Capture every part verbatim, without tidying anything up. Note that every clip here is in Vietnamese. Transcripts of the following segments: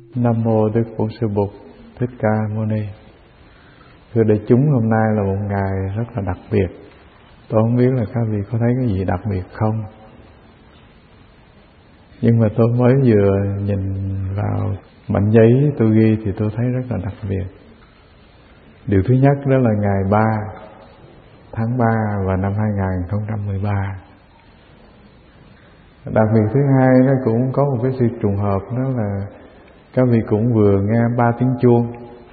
Nam mô Đức Bổn Sư Bụt Thích Ca Mâu Ni. Thưa đại chúng, hôm nay là một ngày rất là đặc biệt. Tôi không biết là các vị có thấy cái gì đặc biệt không, nhưng mà tôi mới vừa nhìn vào mảnh giấy tôi ghi thì tôi thấy rất là đặc biệt. Điều thứ nhất đó là ngày ba tháng ba và năm hai nghìn không trăm mười ba. Đặc biệt thứ hai nó cũng có một cái sự trùng hợp, đó là các vị cũng vừa nghe ba tiếng chuông.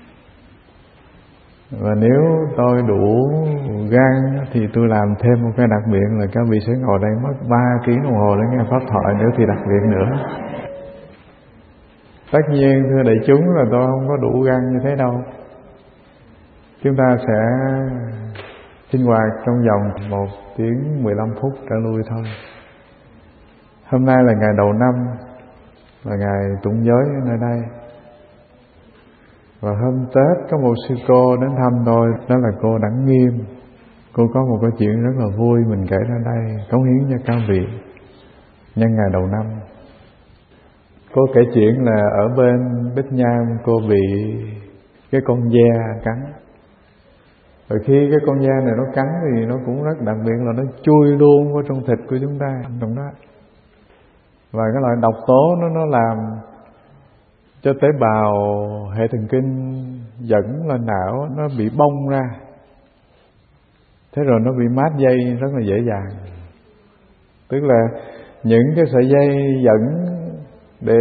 Và nếu tôi đủ gan thì tôi làm thêm một cái đặc biệt là các vị sẽ ngồi đây mất ba tiếng đồng hồ để nghe pháp thoại nữa thì đặc biệt nữa. Tất nhiên thưa đại chúng là tôi không có đủ gan như thế đâu. Chúng ta sẽ sinh hoạt trong vòng một tiếng mười lăm phút trở lui thôi. Hôm nay là ngày đầu năm, là ngày tụng giới ở nơi đây. Và hôm Tết có một sư cô đến thăm tôi, đó là cô Đặng Nghiêm. Cô có một cái chuyện rất là vui mình kể ra đây, cống hiến cho các vị nhân ngày đầu năm. Cô kể chuyện là ở bên Bích Nham cô bị cái con ve cắn. Rồi khi cái con ve này nó cắn thì nó cũng rất đặc biệt là nó chui luôn vào trong thịt của chúng ta, trong đó. Và cái loại độc tố nó nó làm cho tế bào hệ thần kinh dẫn lên não nó bị bong ra. Thế rồi nó bị mát dây rất là dễ dàng. Tức là những cái sợi dây dẫn để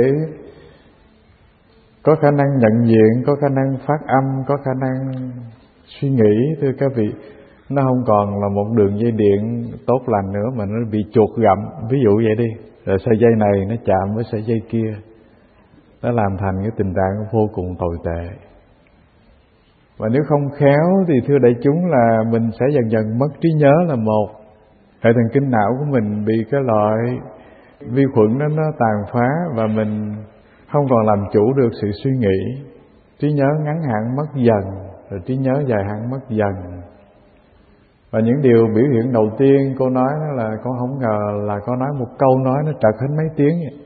có khả năng nhận diện, có khả năng phát âm, có khả năng suy nghĩ, thưa các vị, nó không còn là một đường dây điện tốt lành nữa mà nó bị chuột gặm, ví dụ vậy đi. Rồi sợi dây này nó chạm với sợi dây kia, nó làm thành cái tình trạng vô cùng tồi tệ. Và nếu không khéo thì thưa đại chúng là mình sẽ dần dần mất trí nhớ là một. Hệ thần kinh não của mình bị cái loại vi khuẩn đó nó tàn phá và mình không còn làm chủ được sự suy nghĩ. Trí nhớ ngắn hạn mất dần, rồi trí nhớ dài hạn mất dần. Và những điều biểu hiện đầu tiên cô nói đó là con không ngờ là con nói một câu nói nó trật hết mấy tiếng vậy.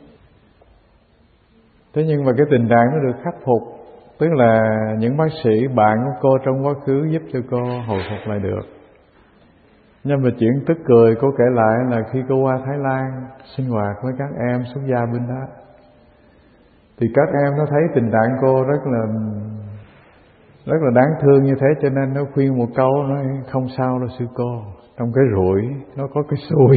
Thế nhưng mà cái tình trạng nó được khắc phục, tức là những bác sĩ bạn của cô trong quá khứ giúp cho cô hồi phục lại được. Nhưng mà chuyện tức cười cô kể lại là khi cô qua Thái Lan sinh hoạt với các em xuất gia bên đó, thì các em nó thấy tình trạng cô rất là rất là đáng thương như thế, cho nên nó khuyên một câu nói không sao đâu sư cô, trong cái rủi nó có cái xui.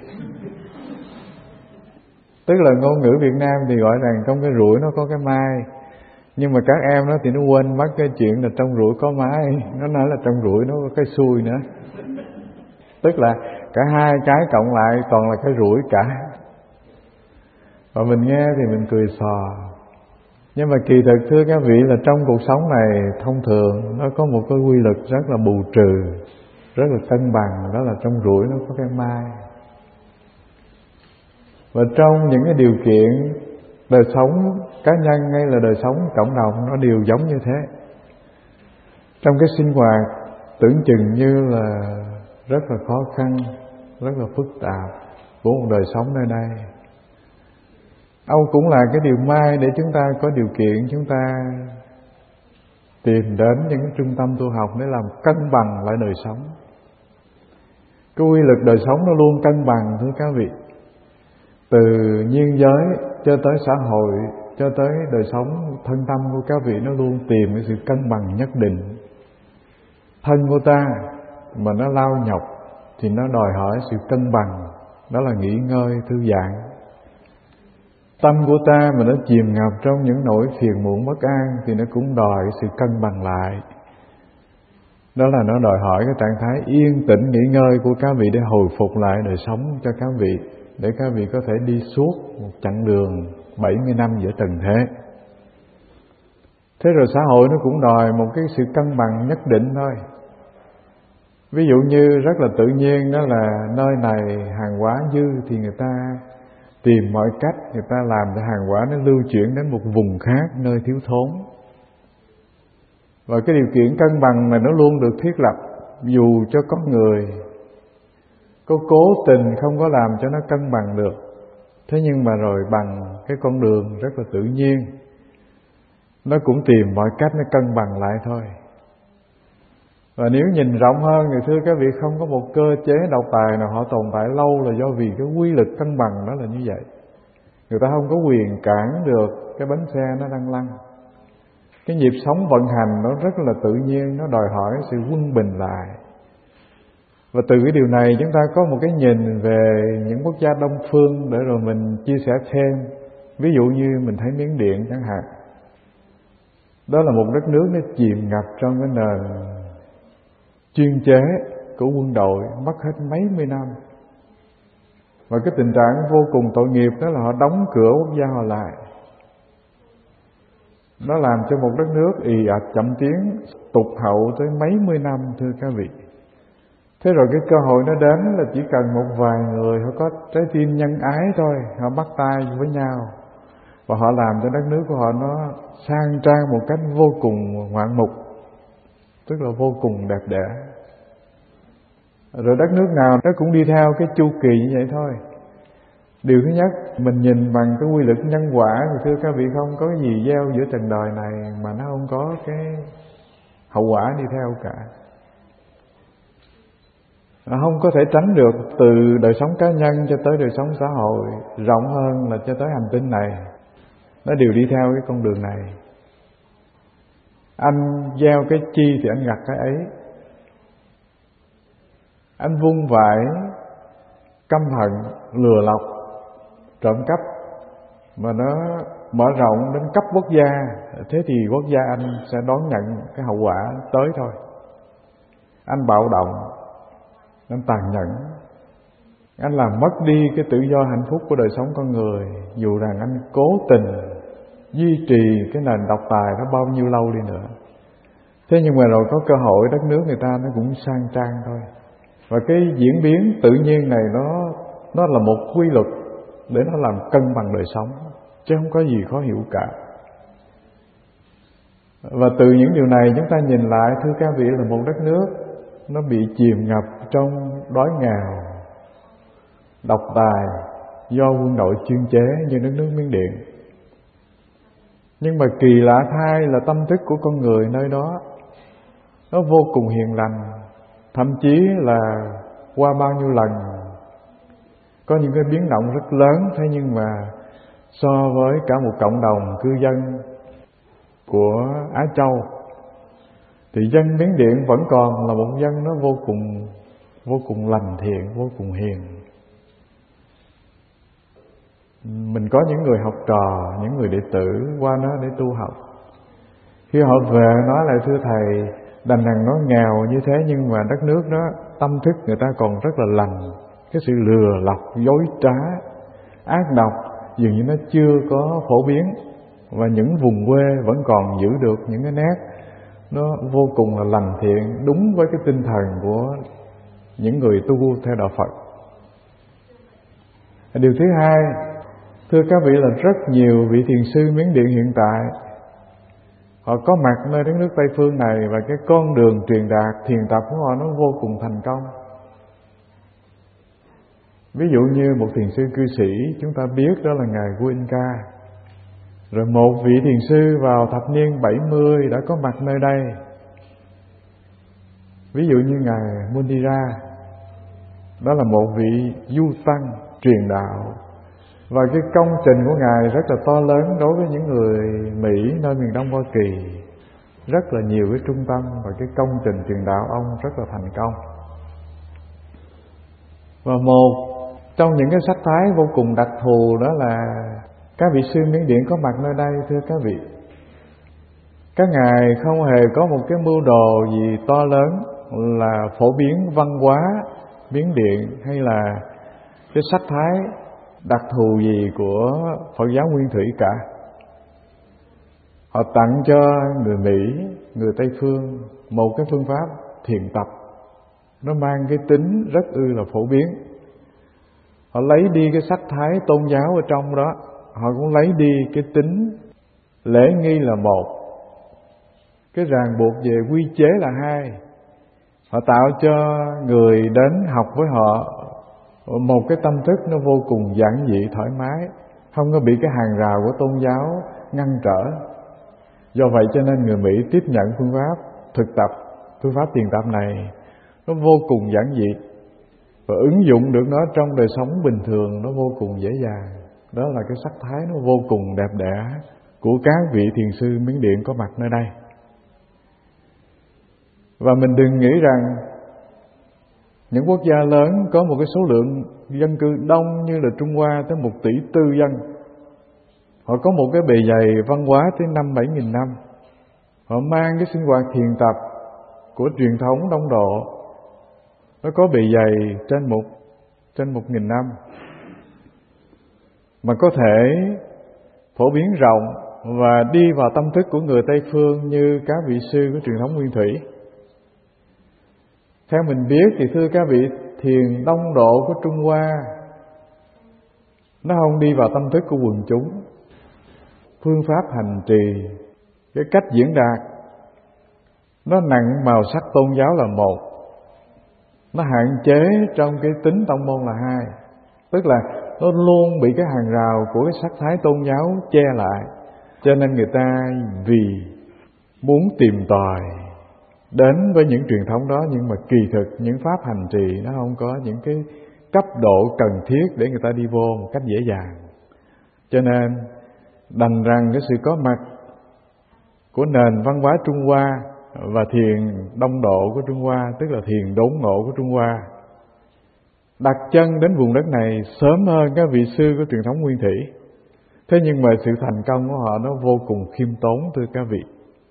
Tức là ngôn ngữ Việt Nam thì gọi rằng trong cái rủi nó có cái mai, nhưng mà các em nó thì nó quên mất cái chuyện là trong rủi có mai, nó nói là trong rủi nó có cái xui nữa. Tức là cả hai cái cộng lại toàn là cái rủi cả. Và mình nghe thì mình cười xò. Nhưng mà kỳ thực thưa các vị là trong cuộc sống này thông thường nó có một cái quy luật rất là bù trừ, rất là cân bằng, đó là trong rủi nó có cái mai. Và trong những cái điều kiện đời sống cá nhân hay là đời sống cộng đồng nó đều giống như thế. Trong cái sinh hoạt tưởng chừng như là rất là khó khăn, rất là phức tạp của một đời sống nơi đây, Âu cũng là cái điều may để chúng ta có điều kiện chúng ta tìm đến những cái trung tâm tu học để làm cân bằng lại đời sống. Cái quy luật đời sống nó luôn cân bằng thưa các vị. Từ nhiên giới cho tới xã hội, cho tới đời sống thân tâm của các vị, nó luôn tìm cái sự cân bằng nhất định. Thân của ta mà nó lao nhọc thì nó đòi hỏi sự cân bằng, đó là nghỉ ngơi, thư giãn. Tâm của ta mà nó chìm ngập trong những nỗi phiền muộn bất an thì nó cũng đòi sự cân bằng lại. Đó là nó đòi hỏi cái trạng thái yên tĩnh, nghỉ ngơi của các vị để hồi phục lại đời sống cho các vị, để các vị có thể đi suốt một chặng đường bảy mươi năm giữa trần thế. Thế rồi xã hội nó cũng đòi một cái sự cân bằng nhất định thôi. Ví dụ như rất là tự nhiên đó là nơi này hàng hóa dư thì người ta tìm mọi cách người ta làm cho hàng hóa nó lưu chuyển đến một vùng khác nơi thiếu thốn. Và cái điều kiện cân bằng này nó luôn được thiết lập, dù cho con người có cố tình không có làm cho nó cân bằng được. Thế nhưng mà rồi bằng cái con đường rất là tự nhiên nó cũng tìm mọi cách nó cân bằng lại thôi. Và nếu nhìn rộng hơn thì thưa các vị, không có một cơ chế độc tài nào họ tồn tại lâu là do vì cái quy lực cân bằng đó là như vậy. Người ta không có quyền cản được cái bánh xe nó đang lăn. Cái nhịp sống vận hành nó rất là tự nhiên, nó đòi hỏi sự quân bình lại. Và từ cái điều này chúng ta có một cái nhìn về những quốc gia Đông phương để rồi mình chia sẻ thêm. Ví dụ như mình thấy Miến Điện chẳng hạn. Đó là một đất nước nó chìm ngập trong cái nền chuyên chế của quân đội mất hết mấy mươi năm. Và cái tình trạng vô cùng tội nghiệp đó là họ đóng cửa quốc gia họ lại. Nó làm cho một đất nước ì ạch chậm tiến, tụt hậu tới mấy mươi năm thưa các vị. Thế rồi cái cơ hội nó đến là chỉ cần một vài người họ có trái tim nhân ái thôi, họ bắt tay với nhau và họ làm cho đất nước của họ nó sang trang một cách vô cùng ngoạn mục, tức là vô cùng đẹp đẽ. Rồi đất nước nào nó cũng đi theo cái chu kỳ như vậy thôi. Điều thứ nhất, mình nhìn bằng cái quy luật nhân quả thì thưa các vị, không có cái gì gieo giữa trần đời này mà nó không có cái hậu quả đi theo cả. Nó không có thể tránh được, từ đời sống cá nhân cho tới đời sống xã hội, rộng hơn là cho tới hành tinh này, nó đều đi theo cái con đường này. Anh gieo cái chi thì anh gặt cái ấy. Anh vung vãi căm hận, lừa lọc, trộm cắp mà nó mở rộng đến cấp quốc gia, thế thì quốc gia anh sẽ đón nhận cái hậu quả tới thôi. Anh bạo động, anh tàn nhẫn, anh làm mất đi cái tự do hạnh phúc của đời sống con người, dù rằng anh cố tình duy trì cái nền độc tài đó bao nhiêu lâu đi nữa. Thế nhưng mà rồi có cơ hội đất nước người ta nó cũng sang trang thôi. Và cái diễn biến tự nhiên này nó nó là một quy luật để nó làm cân bằng đời sống, chứ không có gì khó hiểu cả. Và từ những điều này chúng ta nhìn lại thưa các vị, là một đất nước nó bị chìm ngập trong đói nghèo, độc tài do quân đội chuyên chế như đất nước Miến Điện. Nhưng mà kỳ lạ thay là tâm thức của con người nơi đó nó vô cùng hiền lành, thậm chí là qua bao nhiêu lần có những cái biến động rất lớn. Thế nhưng mà so với cả một cộng đồng cư dân của Á Châu thì dân Miến Điện vẫn còn là một dân nó vô cùng vô cùng lành thiện, vô cùng hiền. Mình có những người học trò, những người đệ tử qua đó để tu học. Khi họ về nói lại thưa thầy, đành rằng nó nghèo như thế nhưng mà đất nước đó tâm thức người ta còn rất là lành. Cái sự lừa lọc, dối trá, ác độc dường như nó chưa có phổ biến. Và những vùng quê vẫn còn giữ được những cái nét nó vô cùng là lành thiện, đúng với cái tinh thần của những người tu theo đạo Phật. Điều thứ hai, thưa các vị, là rất nhiều vị thiền sư Miến Điện hiện tại họ có mặt nơi đất nước Tây Phương này, và cái con đường truyền đạt thiền tập của họ nó vô cùng thành công. Ví dụ như một thiền sư cư sĩ chúng ta biết đó là Ngài Goenka. Rồi một vị thiền sư vào thập niên bảy mươi đã có mặt nơi đây. Ví dụ như Ngài Mundira, đó là một vị du tăng truyền đạo. Và cái công trình của Ngài rất là to lớn đối với những người Mỹ nơi miền Đông Hoa Kỳ. Rất là nhiều cái trung tâm, và cái công trình truyền đạo ông rất là thành công. Và một trong những cái sắc thái vô cùng đặc thù đó là các vị sư Miến Điện có mặt nơi đây thưa các vị. Các ngài không hề có một cái mưu đồ gì to lớn là phổ biến văn hóa Miến Điện hay là cái sắc thái đặc thù gì của Phật giáo Nguyên Thủy cả. Họ tặng cho người Mỹ, người Tây Phương một cái phương pháp thiền tập, nó mang cái tính rất ư là phổ biến. Họ lấy đi cái sắc thái tôn giáo ở trong đó, họ cũng lấy đi cái tính lễ nghi là một, cái ràng buộc về quy chế là hai. Họ tạo cho người đến học với họ một cái tâm thức nó vô cùng giản dị, thoải mái, không có bị cái hàng rào của tôn giáo ngăn trở. Do vậy cho nên người Mỹ tiếp nhận phương pháp thực tập, phương pháp thiền tập này nó vô cùng giản dị, và ứng dụng được nó trong đời sống bình thường nó vô cùng dễ dàng. Đó là cái sắc thái nó vô cùng đẹp đẽ của các vị thiền sư Miến Điện có mặt nơi đây. Và mình đừng nghĩ rằng những quốc gia lớn có một cái số lượng dân cư đông như là Trung Hoa tới một tỷ tư dân, họ có một cái bề dày văn hóa tới năm bảy nghìn năm, họ mang cái sinh hoạt thiền tập của truyền thống Đông Độ, nó có bề dày trên một trên một nghìn năm, mà có thể phổ biến rộng và đi vào tâm thức của người Tây phương như các vị sư của truyền thống Nguyên Thủy. Theo mình biết thì thưa các vị, thiền Đông Độ của Trung Hoa nó không đi vào tâm thức của quần chúng. Phương pháp hành trì, cái cách diễn đạt nó nặng màu sắc tôn giáo là một, nó hạn chế trong cái tính tông môn là hai. Tức là nó luôn bị cái hàng rào của cái sắc thái tôn giáo che lại. Cho nên người ta vì muốn tìm tòi đến với những truyền thống đó, nhưng mà kỳ thực những pháp hành trì nó không có những cái cấp độ cần thiết để người ta đi vô một cách dễ dàng. Cho nên đành rằng cái sự có mặt của nền văn hóa Trung Hoa và thiền Đông Độ của Trung Hoa, tức là thiền đốn ngộ của Trung Hoa, đặt chân đến vùng đất này sớm hơn các vị sư của truyền thống Nguyên Thủy. Thế nhưng mà sự thành công của họ nó vô cùng khiêm tốn thưa các vị.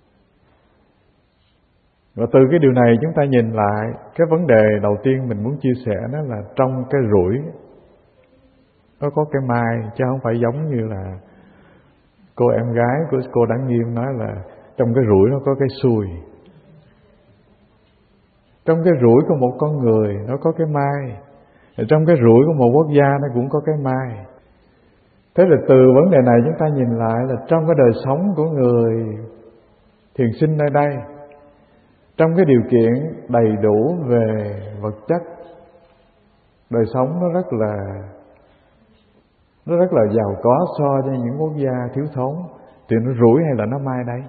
Và từ cái điều này chúng ta nhìn lại, cái vấn đề đầu tiên mình muốn chia sẻ đó là trong cái rủi nó có cái mai, chứ không phải giống như là cô em gái của cô Đáng Nghiêm nói là trong cái rủi nó có cái xui. Trong cái rủi của một con người nó có cái mai, trong cái rủi của một quốc gia nó cũng có cái mai. Thế là từ vấn đề này chúng ta nhìn lại là trong cái đời sống của người thiền sinh nơi đây, trong cái điều kiện đầy đủ về vật chất, đời sống nó rất là nó rất là giàu có so với những quốc gia thiếu thốn, thì nó rủi hay là nó mai đây?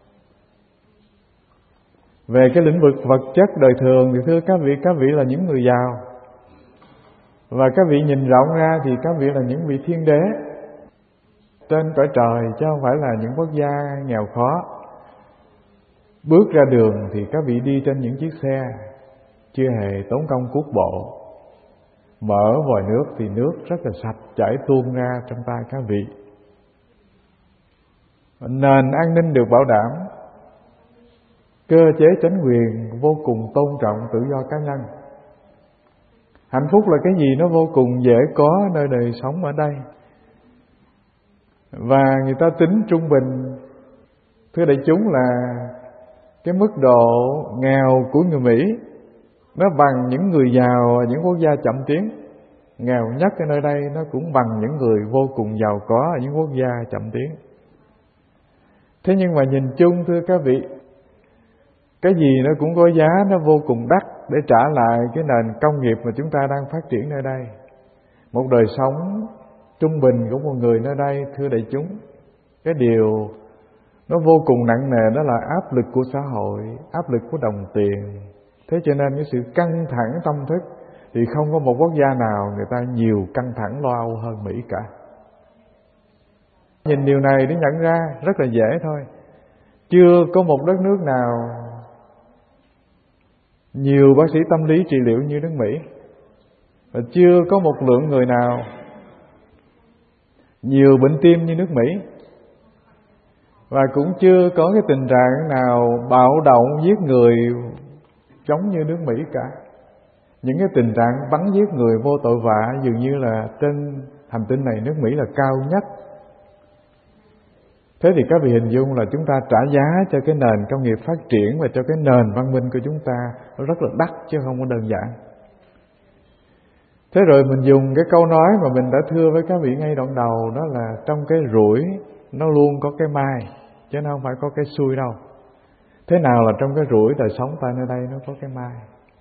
Về cái lĩnh vực vật chất đời thường thì thưa các vị, các vị là những người giàu, và các vị nhìn rộng ra thì các vị là những vị thiên đế trên cõi trời, chứ không phải là những quốc gia nghèo khó. Bước ra đường thì các vị đi trên những chiếc xe chưa hề tốn công cuốc bộ, mở vòi nước thì nước rất là sạch chảy tuôn ra trong tay các vị. Nền an ninh được bảo đảm, cơ chế chính quyền vô cùng tôn trọng tự do cá nhân. Hạnh phúc là cái gì nó vô cùng dễ có nơi đời sống ở đây. Và người ta tính trung bình, thưa đại chúng, là cái mức độ nghèo của người Mỹ nó bằng những người giàu ở những quốc gia chậm tiến. Nghèo nhất ở nơi đây nó cũng bằng những người vô cùng giàu có ở những quốc gia chậm tiến. Thế nhưng mà nhìn chung thưa các vị, cái gì nó cũng có giá nó vô cùng đắt để trả lại cái nền công nghiệp mà chúng ta đang phát triển nơi đây. Một đời sống trung bình của một người nơi đây thưa đại chúng, cái điều nó vô cùng nặng nề đó là áp lực của xã hội, áp lực của đồng tiền. Thế cho nên cái sự căng thẳng tâm thức thì không có một quốc gia nào người ta nhiều căng thẳng lo âu hơn Mỹ cả. Nhìn điều này để nhận ra rất là dễ thôi. Chưa có một đất nước nào nhiều bác sĩ tâm lý trị liệu như nước Mỹ, và chưa có một lượng người nào nhiều bệnh tim như nước Mỹ, và cũng chưa có cái tình trạng nào bạo động giết người giống như nước Mỹ cả. Những cái tình trạng bắn giết người vô tội vạ dường như là trên hành tinh này nước Mỹ là cao nhất. Thế thì các vị hình dung là chúng ta trả giá cho cái nền công nghiệp phát triển và cho cái nền văn minh của chúng ta nó rất là đắt chứ không có đơn giản. Thế rồi mình dùng cái câu nói mà mình đã thưa với các vị ngay đoạn đầu, đó là trong cái rủi nó luôn có cái mai, chứ nó không phải có cái xui đâu. Thế nào là trong cái rủi đời sống ta nơi đây nó có cái mai?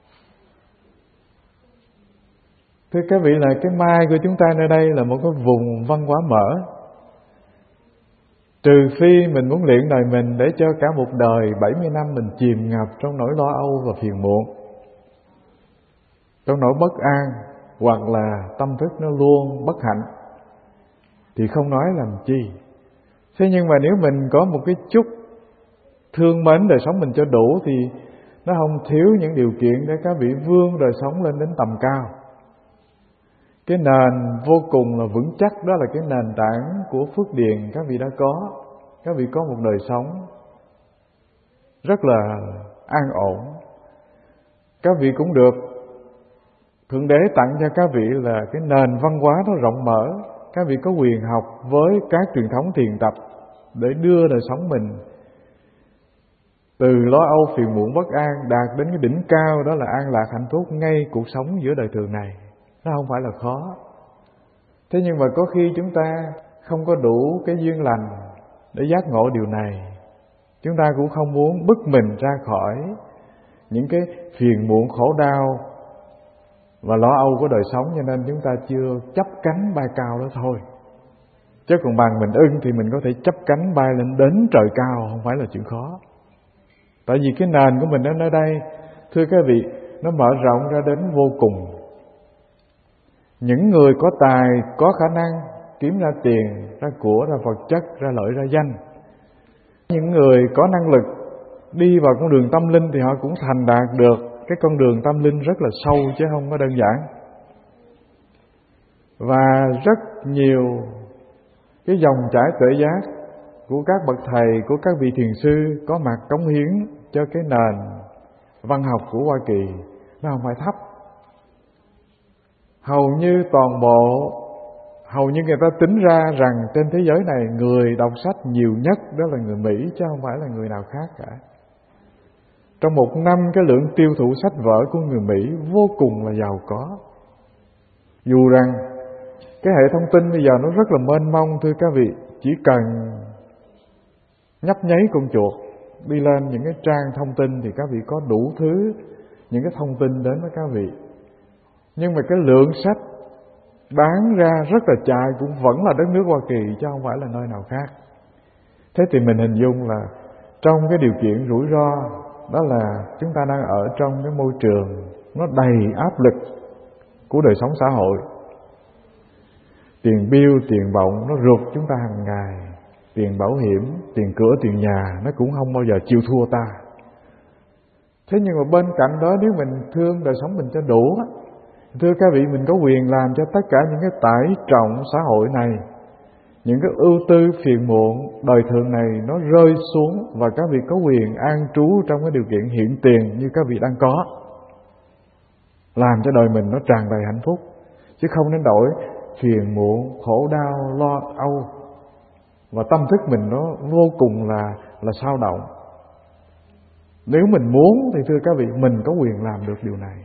Thưa các vị, là cái mai của chúng ta nơi đây là một cái vùng văn hóa mở. Trừ phi mình muốn luyện đời mình để cho cả một đời bảy mươi năm mình chìm ngập trong nỗi lo âu và phiền muộn, trong nỗi bất an, hoặc là tâm thức nó luôn bất hạnh, thì không nói làm chi. Thế nhưng mà nếu mình có một cái chút thương mến đời sống mình cho đủ, thì nó không thiếu những điều kiện để các vị vươn đời sống lên đến tầm cao. Cái nền vô cùng là vững chắc, đó là cái nền tảng của phước điền các vị đã có. Các vị có một đời sống rất là an ổn. Các vị cũng được Thượng Đế tặng cho các vị là cái nền văn hóa nó rộng mở. Các vị có quyền học với các truyền thống thiền tập để đưa đời sống mình từ lo âu phiền muộn bất an đạt đến cái đỉnh cao, đó là an lạc hạnh phúc ngay cuộc sống giữa đời thường này. Nó không phải là khó. Thế nhưng mà có khi chúng ta không có đủ cái duyên lành để giác ngộ điều này. Chúng ta cũng không muốn bứt mình ra khỏi những cái phiền muộn khổ đau và lo âu của đời sống, cho nên chúng ta chưa chấp cánh bay cao đó thôi. Chứ còn bằng mình ưng thì mình có thể chấp cánh bay lên đến trời cao, không phải là chuyện khó. Tại vì cái nền của mình ở nơi đây, thưa các vị, nó mở rộng ra đến vô cùng. Những người có tài, có khả năng kiếm ra tiền, ra của, ra vật chất, ra lợi, ra danh. Những người có năng lực đi vào con đường tâm linh thì họ cũng thành đạt được cái con đường tâm linh rất là sâu, chứ không có đơn giản. Và rất nhiều cái dòng chảy tuệ giác của các bậc thầy, của các vị thiền sư có mặt cống hiến cho cái nền văn học của Hoa Kỳ, nó không phải thấp. Hầu như toàn bộ, hầu như người ta tính ra rằng trên thế giới này người đọc sách nhiều nhất đó là người Mỹ, chứ không phải là người nào khác cả. Trong một năm, cái lượng tiêu thụ sách vở của người Mỹ vô cùng là giàu có. Dù rằng cái hệ thông tin bây giờ nó rất là mênh mông, thưa các vị, chỉ cần nhấp nháy con chuột đi lên những cái trang thông tin thì các vị có đủ thứ những cái thông tin đến với các vị. Nhưng mà cái lượng sách bán ra rất là chạy cũng vẫn là đất nước Hoa Kỳ, chứ không phải là nơi nào khác. Thế thì mình hình dung là trong cái điều kiện rủi ro, đó là chúng ta đang ở trong cái môi trường nó đầy áp lực của đời sống xã hội. Tiền bill, tiền bọng nó rụt chúng ta hàng ngày. Tiền bảo hiểm, tiền cửa, tiền nhà nó cũng không bao giờ chịu thua ta. Thế nhưng mà bên cạnh đó, nếu mình thương đời sống mình cho đủ, thưa các vị, mình có quyền làm cho tất cả những cái tải trọng xã hội này, những cái ưu tư phiền muộn đời thường này nó rơi xuống, và các vị có quyền an trú trong cái điều kiện hiện tiền như các vị đang có, làm cho đời mình nó tràn đầy hạnh phúc, chứ không đến đổi phiền muộn, khổ đau, lo âu, và tâm thức mình nó vô cùng là là sao động. Nếu mình muốn thì thưa các vị, mình có quyền làm được điều này.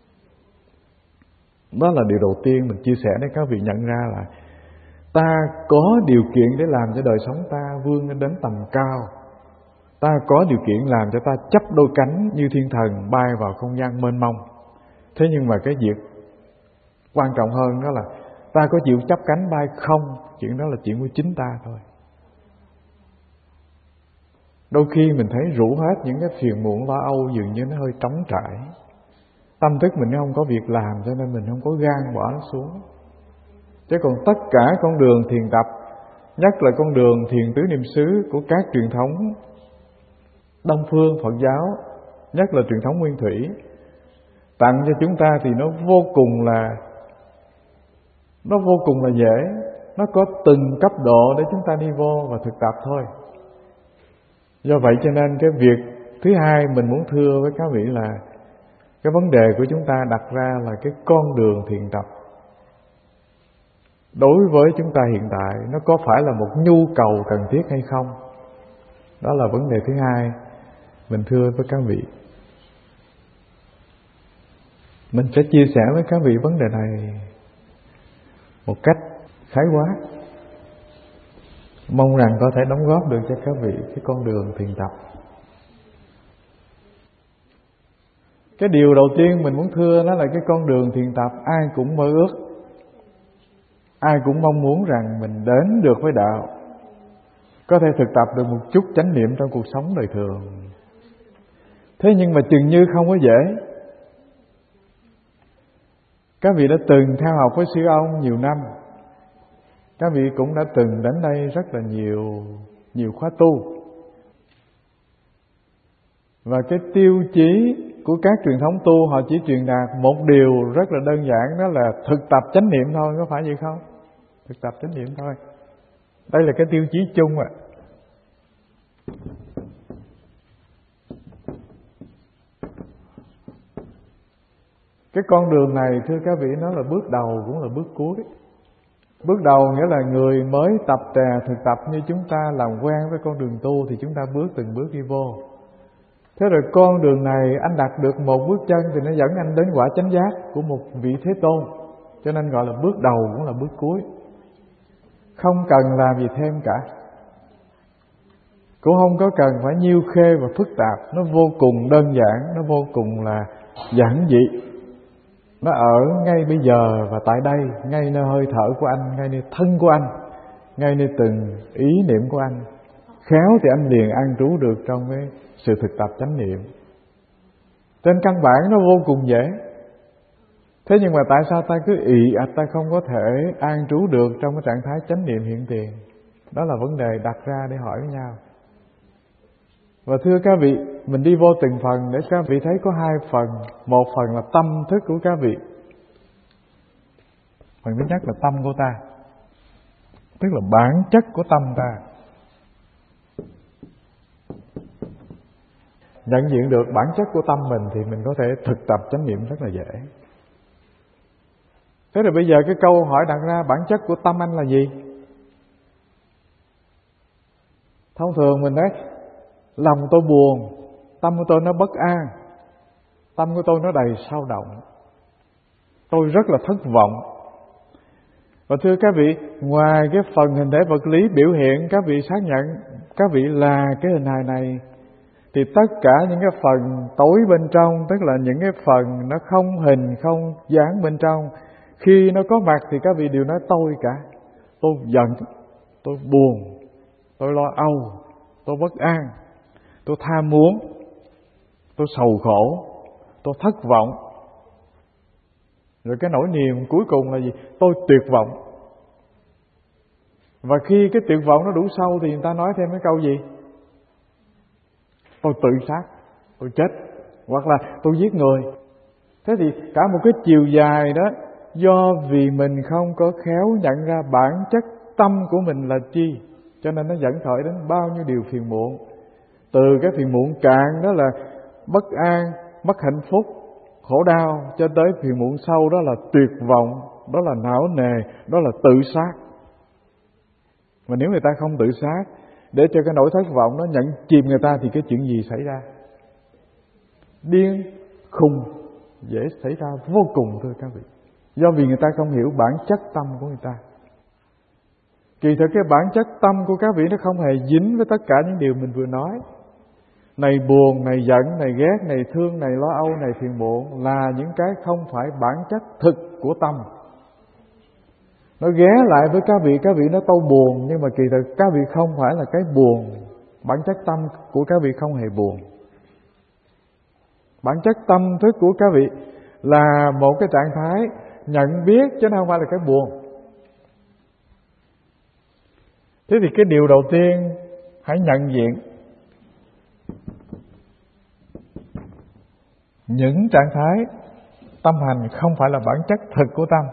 Đó là điều đầu tiên mình chia sẻ để các vị nhận ra là ta có điều kiện để làm cho đời sống ta vươn đến tầm cao. Ta có điều kiện làm cho ta chắp đôi cánh như thiên thần bay vào không gian mênh mông. Thế nhưng mà cái việc quan trọng hơn đó là ta có chịu chắp cánh bay không? Chuyện đó là chuyện của chính ta thôi. Đôi khi mình thấy rủ hết những cái phiền muộn lo âu dường như nó hơi trống trải. Tâm thức mình không có việc làm, cho nên mình không có gan bỏ nó xuống. Chứ còn tất cả con đường thiền tập, nhất là con đường thiền tứ niệm xứ của các truyền thống Đông phương Phật giáo, nhất là truyền thống Nguyên Thủy, tặng cho chúng ta thì nó vô cùng là nó vô cùng là dễ. Nó có từng cấp độ để chúng ta đi vô và thực tập thôi. Do vậy cho nên cái việc thứ hai mình muốn thưa với các vị là cái vấn đề của chúng ta đặt ra là cái con đường thiền tập đối với chúng ta hiện tại nó có phải là một nhu cầu cần thiết hay không? Đó là vấn đề thứ hai mình thưa với các vị. Mình sẽ chia sẻ với các vị vấn đề này một cách khái quát, mong rằng có thể đóng góp được cho các vị cái con đường thiền tập. Cái điều đầu tiên mình muốn thưa đó là cái con đường thiền tập ai cũng mơ ước, ai cũng mong muốn rằng mình đến được với đạo. có thể thực tập được một chút chánh niệm trong cuộc sống đời thường. Thế nhưng mà chừng như không có dễ. Các vị đã từng theo học với sư ông nhiều năm. Các vị cũng đã từng đến đây rất là nhiều nhiều khóa tu. Và cái tiêu chí của các truyền thống tu họ chỉ truyền đạt một điều rất là đơn giản, đó là thực tập chánh niệm thôi, có phải vậy không? Thực tập chánh niệm thôi. Đây là cái tiêu chí chung ạ. Cái con đường này thưa các vị, nó là bước đầu cũng là bước cuối. Bước đầu nghĩa là người mới tập tè thực tập như chúng ta làm quen với con đường tu thì chúng ta bước từng bước đi vô. Thế rồi con đường này anh đặt được một bước chân thì nó dẫn anh đến quả chánh giác của một vị Thế Tôn. Cho nên gọi là bước đầu cũng là bước cuối. Không cần làm gì thêm cả. Cũng không có cần phải nhiêu khê và phức tạp. Nó vô cùng đơn giản, nó vô cùng là giản dị. Nó ở ngay bây giờ và tại đây, ngay nơi hơi thở của anh, ngay nơi thân của anh, ngay nơi từng ý niệm của anh. Khéo thì anh liền an trú được trong cái sự thực tập chánh niệm. Trên căn bản nó vô cùng dễ. Thế nhưng mà tại sao ta cứ ị ạch ta không có thể an trú được trong cái trạng thái chánh niệm hiện tiền? Đó là vấn đề đặt ra để hỏi với nhau. Và thưa các vị, mình đi vô từng phần để các vị thấy có hai phần. Một phần là tâm thức của các vị. Phần thứ nhất là tâm của ta, tức là bản chất của tâm ta. Nhận diện được bản chất của tâm mình thì mình có thể thực tập chánh niệm rất là dễ. Thế rồi bây giờ cái câu hỏi đặt ra, bản chất của tâm anh là gì? Thông thường mình nói lòng tôi buồn, tâm của tôi nó bất an, tâm của tôi nó đầy sao động, tôi rất là thất vọng. Và thưa các vị, ngoài cái phần hình thể vật lý biểu hiện các vị xác nhận các vị là cái hình hài này, thì tất cả những cái phần tối bên trong, tức là những cái phần nó không hình không dáng bên trong, khi nó có mặt thì các vị đều nói tôi cả. Tôi giận, tôi buồn, tôi lo âu, tôi bất an, tôi tham muốn, tôi sầu khổ, tôi thất vọng. Rồi cái nỗi niềm cuối cùng là gì? Tôi tuyệt vọng. Và khi cái tuyệt vọng nó đủ sâu thì người ta nói thêm cái câu gì? Tôi tự sát, tôi chết, hoặc là tôi giết người. Thế thì cả một cái chiều dài đó, do vì mình không có khéo nhận ra bản chất tâm của mình là chi, cho nên nó dẫn khởi đến bao nhiêu điều phiền muộn. Từ cái phiền muộn cạn đó là bất an, mất hạnh phúc, khổ đau, cho tới phiền muộn sâu đó là tuyệt vọng, đó là não nề, đó là tự sát. Mà nếu người ta không tự sát, để cho cái nỗi thất vọng nó nhận chìm người ta, thì cái chuyện gì xảy ra? Điên, khùng dễ xảy ra vô cùng thưa các vị. Do vì người ta không hiểu bản chất tâm của người ta. Kỳ thực cái bản chất tâm của các vị nó không hề dính với tất cả những điều mình vừa nói. Này buồn, này giận, này ghét, này thương, này lo âu, này phiền muộn là những cái không phải bản chất thực của tâm. Nó ghé lại với các vị, các vị nó tôi buồn, nhưng mà kỳ thực các vị không phải là cái buồn. Bản chất tâm của các vị không hề buồn. Bản chất tâm thức của các vị là một cái trạng thái nhận biết, chứ không phải là cái buồn. Thế thì cái điều đầu tiên hãy nhận diện những trạng thái tâm hành không phải là bản chất thực của tâm.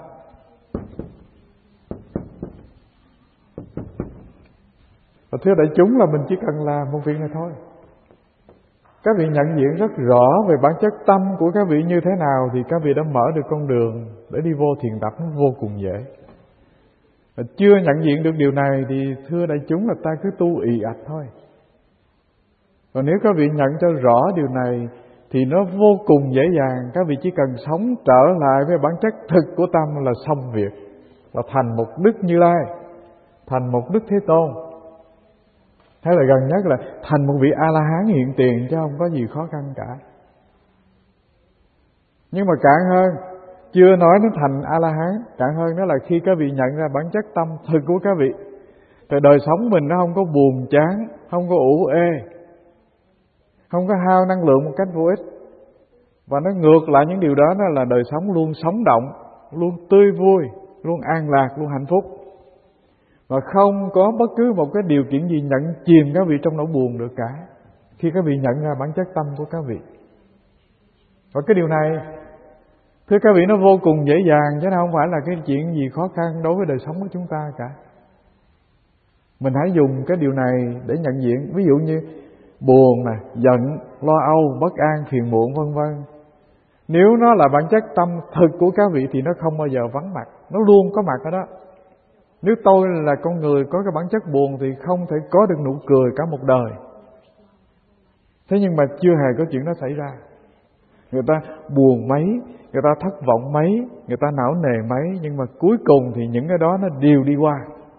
Và thưa đại chúng là mình chỉ cần làm một việc này thôi. Các vị nhận diện rất rõ về bản chất tâm của các vị như thế nào thì các vị đã mở được con đường để đi vô thiền tập nó vô cùng dễ. Và chưa nhận diện được điều này thì thưa đại chúng là ta cứ tu ì ạch thôi. Còn nếu các vị nhận cho rõ điều này thì nó vô cùng dễ dàng. Các vị chỉ cần sống trở lại với bản chất thực của tâm là xong việc, là thành một Đức Như Lai, thành một Đức Thế Tôn, hay là gần nhất là thành một vị A-la-hán hiện tiền, chứ không có gì khó khăn cả. Nhưng mà cạn hơn, chưa nói đến thành A-la-hán, cạn hơn đó là khi các vị nhận ra bản chất tâm thực của các vị Thì đời sống mình nó không có buồn chán, không có ủ ê, không có hao năng lượng một cách vô ích. Và nó ngược lại những điều đó, đó là đời sống luôn sống động, luôn tươi vui, luôn an lạc, luôn hạnh phúc. Và không có bất cứ một cái điều kiện gì nhận chìm các vị trong nỗi buồn được cả, khi các vị nhận ra bản chất tâm của các vị. Và cái điều này, thưa các vị, nó vô cùng dễ dàng, chứ nó không phải là cái chuyện gì khó khăn đối với đời sống của chúng ta cả. Mình hãy dùng cái điều này để nhận diện. Ví dụ như buồn nè, giận, lo âu, bất an, phiền muộn vân vân. Nếu nó là bản chất tâm thực của các vị thì nó không bao giờ vắng mặt, nó luôn có mặt ở đó. Nếu tôi là con người có cái bản chất buồn thì không thể có được nụ cười cả một đời. Thế nhưng mà chưa hề có chuyện đó xảy ra. Người ta buồn mấy, người ta thất vọng mấy, người ta não nề mấy, nhưng mà cuối cùng thì những cái đó nó đều đi qua.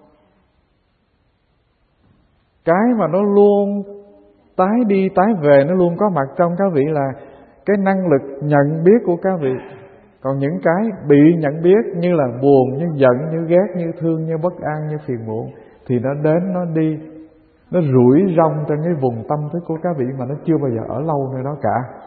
Cái mà nó luôn tái đi tái về, nó luôn có mặt trong các vị là cái năng lực nhận biết của các vị. Còn những cái bị nhận biết như là buồn, như giận, như ghét, như thương, như bất an, như phiền muộn thì nó đến, nó đi, nó rủi rong trong cái vùng tâm thức của các vị mà nó chưa bao giờ ở lâu nơi đó cả.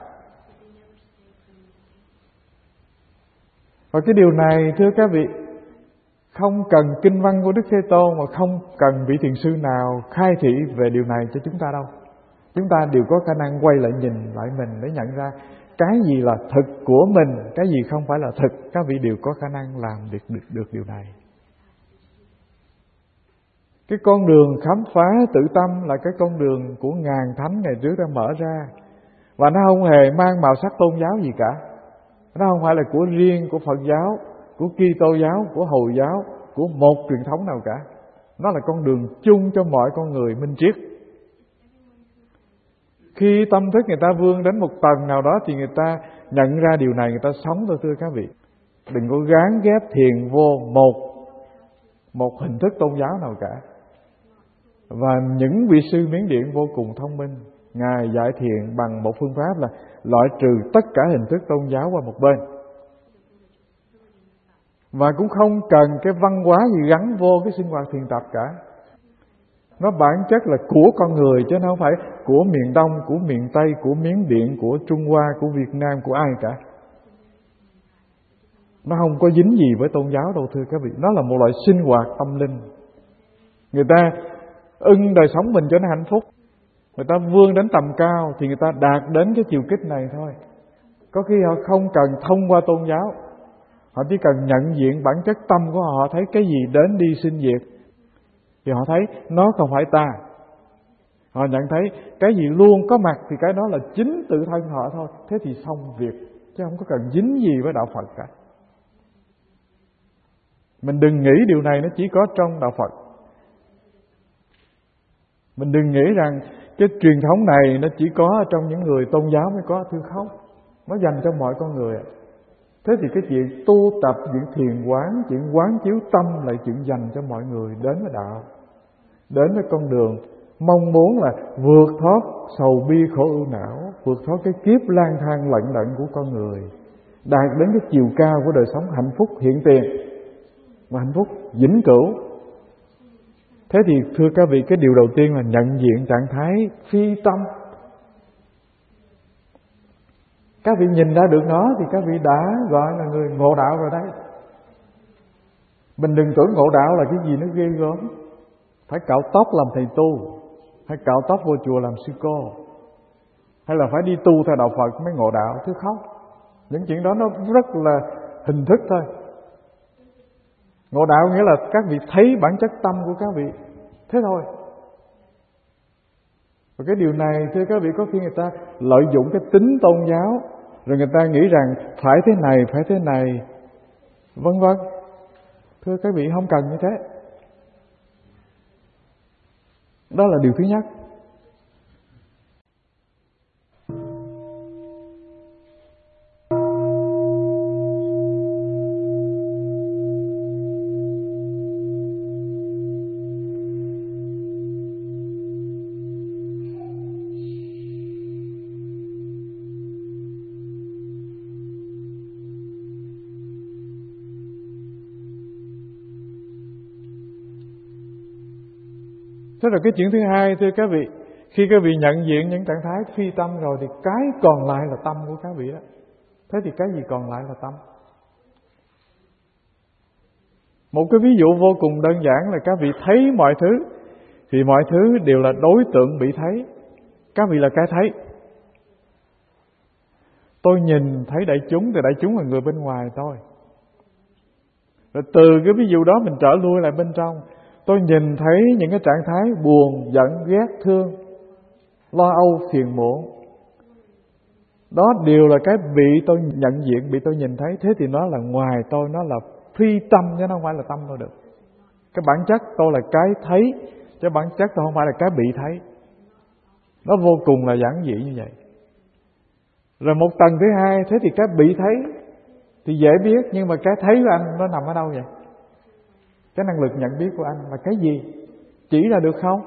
Và cái điều này, thưa các vị, không cần kinh văn của Đức Thế Tôn, mà không cần vị thiền sư nào khai thị về điều này cho chúng ta đâu. Chúng ta đều có khả năng quay lại nhìn lại mình để nhận ra cái gì là thực của mình, cái gì không phải là thực. Các vị đều có khả năng làm được, được, được điều này. Cái con đường khám phá tự tâm là cái con đường của ngàn thánh ngày trước đã mở ra. Và nó không hề mang màu sắc tôn giáo gì cả. Nó không phải là của riêng của Phật giáo, của Kitô giáo, của Hồi giáo, của một truyền thống nào cả. Nó là con đường chung cho mọi con người minh triết. Khi tâm thức người ta vươn đến một tầng nào đó thì người ta nhận ra điều này, người ta sống thôi, thưa các vị. Đừng có gán ghép thiền vô một một hình thức tôn giáo nào cả. Và những vị sư Miến Điện vô cùng thông minh. Ngài dạy thiền bằng một phương pháp là loại trừ tất cả hình thức tôn giáo qua một bên. Và cũng không cần cái văn hóa gì gắn vô cái sinh hoạt thiền tập cả. Nó bản chất là của con người, chứ nó không phải của miền Đông, của miền Tây, của Miến Điện, của Trung Hoa, của Việt Nam, của ai cả. Nó không có dính gì với tôn giáo đâu, thưa các vị. Nó là một loại sinh hoạt tâm linh. Người ta ưng đời sống mình cho nó hạnh phúc, người ta vươn đến tầm cao thì người ta đạt đến cái chiều kích này thôi. Có khi họ không cần thông qua tôn giáo, họ chỉ cần nhận diện bản chất tâm của họ. Họ thấy cái gì đến đi sinh diệt thì họ thấy nó không phải ta. Họ nhận thấy cái gì luôn có mặt thì cái đó là chính tự thân họ thôi. Thế thì xong việc, chứ không có cần dính gì với đạo Phật cả. Mình đừng nghĩ điều này nó chỉ có trong đạo Phật. Mình đừng nghĩ rằng cái truyền thống này nó chỉ có trong những người tôn giáo mới có. Thưa không, nó dành cho mọi con người. Thế thì cái chuyện tu tập, chuyện thiền quán, chuyện quán chiếu tâm là chuyện dành cho mọi người đến với đạo, đến với con đường mong muốn là vượt thoát sầu bi khổ ưu não, vượt thoát cái kiếp lang thang lận đận của con người, đạt đến cái chiều cao của đời sống hạnh phúc hiện tiền và hạnh phúc vĩnh cửu. Thế thì thưa các vị, cái điều đầu tiên là nhận diện trạng thái phi tâm. Các vị nhìn ra được nó thì các vị đã gọi là người ngộ đạo rồi đấy. Mình đừng tưởng ngộ đạo là cái gì nó ghê gớm, phải cạo tóc làm thầy tu, hay cạo tóc vô chùa làm sư cô, hay là phải đi tu theo đạo Phật mới ngộ đạo. Thứ không, những chuyện đó nó rất là hình thức thôi. Ngộ đạo nghĩa là các vị thấy bản chất tâm của các vị, thế thôi. Và cái điều này, thưa các vị, có khi người ta lợi dụng cái tính tôn giáo, rồi người ta nghĩ rằng phải thế này, phải thế này, vân vân. Thưa các vị, không cần như thế. Đó là điều thứ nhất. Thế rồi cái chuyện thứ hai, thưa các vị, khi các vị nhận diện những trạng thái phi tâm rồi thì cái còn lại là tâm của các vị đó. Thế thì cái gì còn lại là tâm? Một cái ví dụ vô cùng đơn giản là các vị thấy mọi thứ thì mọi thứ đều là đối tượng bị thấy. Các vị là cái thấy. Tôi nhìn thấy đại chúng thì đại chúng là người bên ngoài tôi. Rồi từ cái ví dụ đó mình trở lui lại bên trong. Tôi nhìn thấy những cái trạng thái buồn, giận, ghét, thương, lo âu, phiền muộn. Đó đều là cái bị tôi nhận diện, bị tôi nhìn thấy. Thế thì nó là ngoài tôi, nó là phi tâm chứ nó không phải là tâm tôi được. Cái bản chất tôi là cái thấy, chứ bản chất tôi không phải là cái bị thấy. Nó vô cùng là giản dị như vậy. Rồi một tầng thứ hai, thế thì cái bị thấy thì dễ biết, nhưng mà cái thấy của anh nó nằm ở đâu vậy? Cái năng lực nhận biết của anh là cái gì? Chỉ ra được không?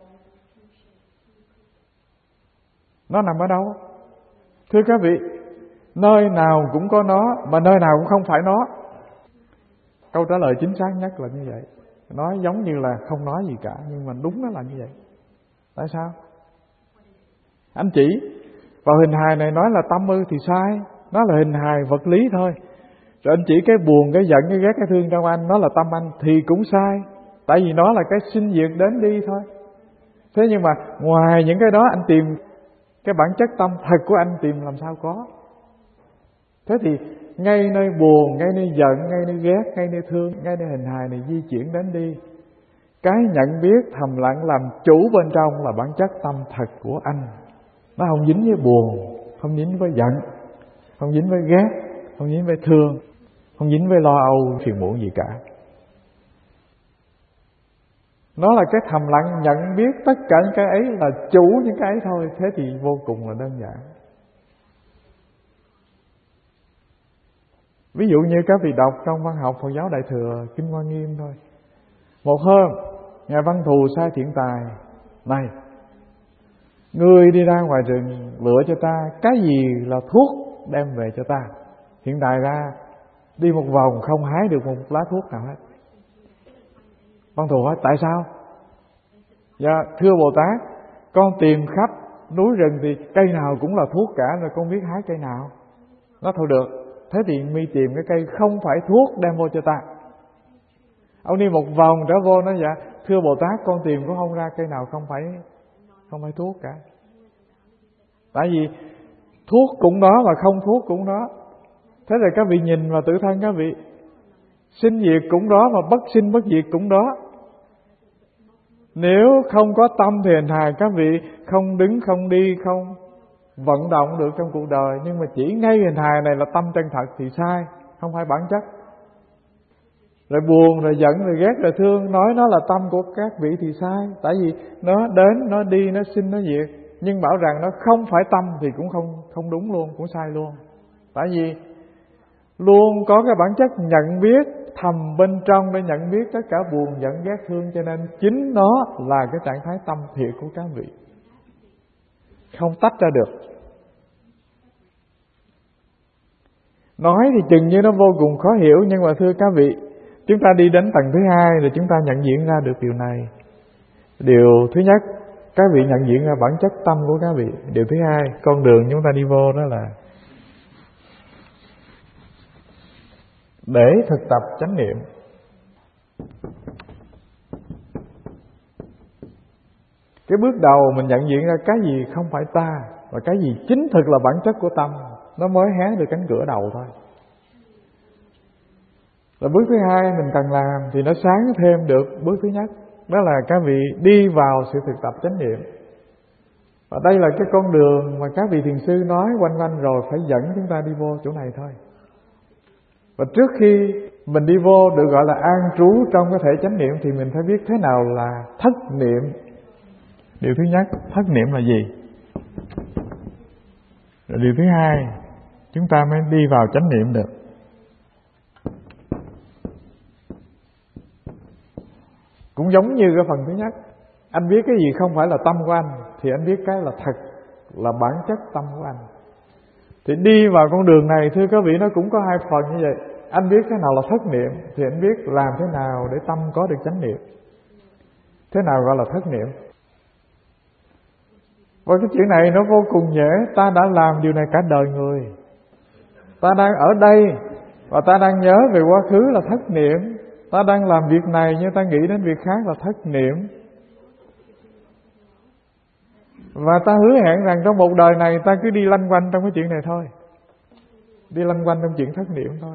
Nó nằm ở đâu? Thưa các vị, nơi nào cũng có nó, mà nơi nào cũng không phải nó. Câu trả lời chính xác nhất là như vậy. Nói giống như là không nói gì cả, nhưng mà đúng nó là như vậy. Tại sao? Anh chỉ vào hình hài này nói là tâm ư thì sai. Nó là hình hài vật lý thôi. Rồi anh chỉ cái buồn, cái giận, cái ghét, cái thương trong anh, nó là tâm anh thì cũng sai. Tại vì nó là cái sinh diệt đến đi thôi. Thế nhưng mà ngoài những cái đó anh tìm cái bản chất tâm thật của anh tìm làm sao có. Thế thì ngay nơi buồn, ngay nơi giận, ngay nơi ghét, ngay nơi thương, ngay nơi hình hài này di chuyển đến đi, cái nhận biết thầm lặng làm chủ bên trong là bản chất tâm thật của anh. Nó không dính với buồn, không dính với giận, không dính với ghét, không dính với thương, không dính với lo âu, phiền muộn gì cả. Nó là cái thầm lặng nhận biết tất cả những cái ấy là chủ những cái ấy thôi. Thế thì vô cùng là đơn giản. Ví dụ như các vị đọc trong văn học Phật giáo Đại Thừa Kinh Hoa Nghiêm thôi. Một hôm Ngài Văn Thù sai Thiện Tài: này, ngươi đi ra ngoài rừng lựa cho ta cái gì là thuốc đem về cho ta. Thiện Tài ra đi một vòng không hái được một lá thuốc nào hết. Văn Thù hỏi: tại sao? Dạ thưa Bồ Tát, con tìm khắp núi rừng thì cây nào cũng là thuốc cả, rồi con biết hái cây nào. Nó thôi được. Thế thì mi tìm cái cây không phải thuốc đem vô cho ta. Ông đi một vòng trở vô nói: dạ thưa Bồ Tát, con tìm cũng không ra cây nào không phải không phải thuốc cả. Tại vì thuốc cũng đó và không thuốc cũng đó. Thế rồi các vị nhìn vào tự thân các vị, sinh diệt cũng đó và bất sinh bất diệt cũng đó. Nếu không có tâm thì hình hài các vị không đứng, không đi, không vận động được trong cuộc đời. Nhưng mà chỉ ngay hình hài này là tâm chân thật thì sai, không phải bản chất. Rồi buồn, rồi giận, rồi ghét, rồi thương, nói nó là tâm của các vị thì sai. Tại vì nó đến, nó đi, nó sinh, nó diệt. Nhưng bảo rằng nó không phải tâm thì cũng không không đúng luôn, cũng sai luôn. Tại vì luôn có cái bản chất nhận biết thầm bên trong để nhận biết tất cả buồn, giận, ghét, thương. Cho nên chính nó là cái trạng thái tâm thiệt của các vị, không tách ra được. Nói thì chừng như nó vô cùng khó hiểu, nhưng mà thưa các vị, chúng ta đi đến tầng thứ hai rồi chúng ta nhận diện ra được điều này. Điều thứ nhất, các vị nhận diện ra bản chất tâm của các vị. Điều thứ hai, con đường chúng ta đi vô đó là để thực tập chánh niệm. Cái bước đầu mình nhận diện ra cái gì không phải ta và cái gì chính thực là bản chất của tâm, nó mới hé được cánh cửa đầu thôi. Rồi bước thứ hai mình cần làm thì nó sáng thêm được bước thứ nhất. Đó là các vị đi vào sự thực tập chánh niệm. Và đây là cái con đường mà các vị thiền sư nói quanh quanh rồi, phải dẫn chúng ta đi vô chỗ này thôi. Và trước khi mình đi vô được gọi là an trú trong cái thể chánh niệm thì mình phải biết thế nào là thất niệm. Điều thứ nhất, thất niệm là gì? Rồi điều thứ hai, chúng ta mới đi vào chánh niệm được. Cũng giống như cái phần thứ nhất, anh biết cái gì không phải là tâm của anh thì anh biết cái là thật, là bản chất tâm của anh. Thì đi vào con đường này thưa các vị, nó cũng có hai phần như vậy. Anh biết cái nào là thất niệm thì anh biết làm thế nào để tâm có được chánh niệm. Thế nào gọi là thất niệm? Và cái chuyện này nó vô cùng dễ. Ta đã làm điều này cả đời người. Ta đang ở đây và ta đang nhớ về quá khứ là thất niệm. Ta đang làm việc này nhưng ta nghĩ đến việc khác là thất niệm. Và ta hứa hẹn rằng trong một đời này ta cứ đi lanh quanh trong cái chuyện này thôi. Đi lanh quanh trong chuyện thất niệm thôi.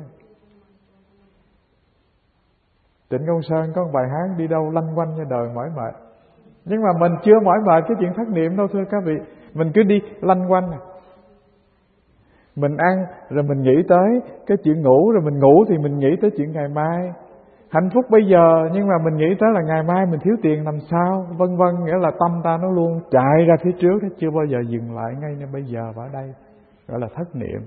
Trịnh Công Sơn có một bài hát đi đâu lanh quanh như đời mỏi mệt. Nhưng mà mình chưa mỏi mệt cái chuyện thất niệm đâu thưa các vị. Mình cứ đi lanh quanh. Mình ăn rồi mình nghĩ tới cái chuyện ngủ, rồi mình ngủ thì mình nghĩ tới chuyện ngày mai. Hạnh phúc bây giờ nhưng mà mình nghĩ tới là ngày mai mình thiếu tiền làm sao, vân vân. Nghĩa là tâm ta nó luôn chạy ra phía trước, nó chưa bao giờ dừng lại ngay như bây giờ và ở đây. Gọi là thất niệm.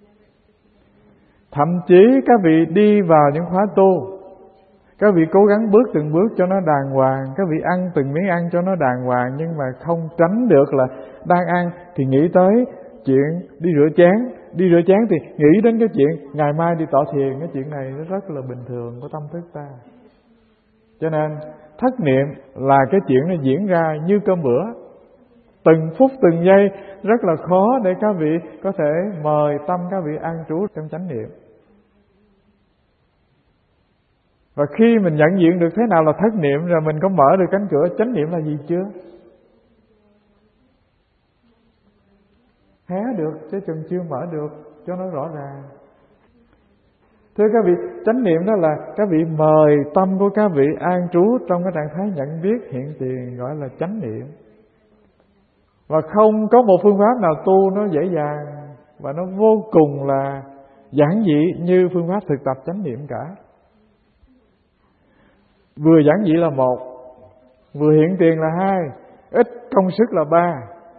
Thậm chí các vị đi vào những khóa tu, các vị cố gắng bước từng bước cho nó đàng hoàng, các vị ăn từng miếng ăn cho nó đàng hoàng, nhưng mà không tránh được là đang ăn thì nghĩ tới chuyện đi rửa chén. Đi rửa chén thì nghĩ đến cái chuyện ngày mai đi tọa thiền. Cái chuyện này nó rất là bình thường của tâm thức ta. Cho nên thất niệm là cái chuyện nó diễn ra như cơm bữa, từng phút từng giây, rất là khó để các vị có thể mời tâm các vị an trú trong chánh niệm. Và khi mình nhận diện được thế nào là thất niệm, rồi mình có mở được cánh cửa chánh niệm là gì chưa? Hé được chứ chừng chưa mở được cho nó rõ ràng. Thưa các vị, chánh niệm đó là các vị mời tâm của các vị an trú trong cái trạng thái nhận biết hiện tiền, gọi là chánh niệm. Và không có một phương pháp nào tu nó dễ dàng và nó vô cùng là giản dị như phương pháp thực tập chánh niệm cả. Vừa giản dị là một, vừa hiện tiền là hai, ít công sức là ba.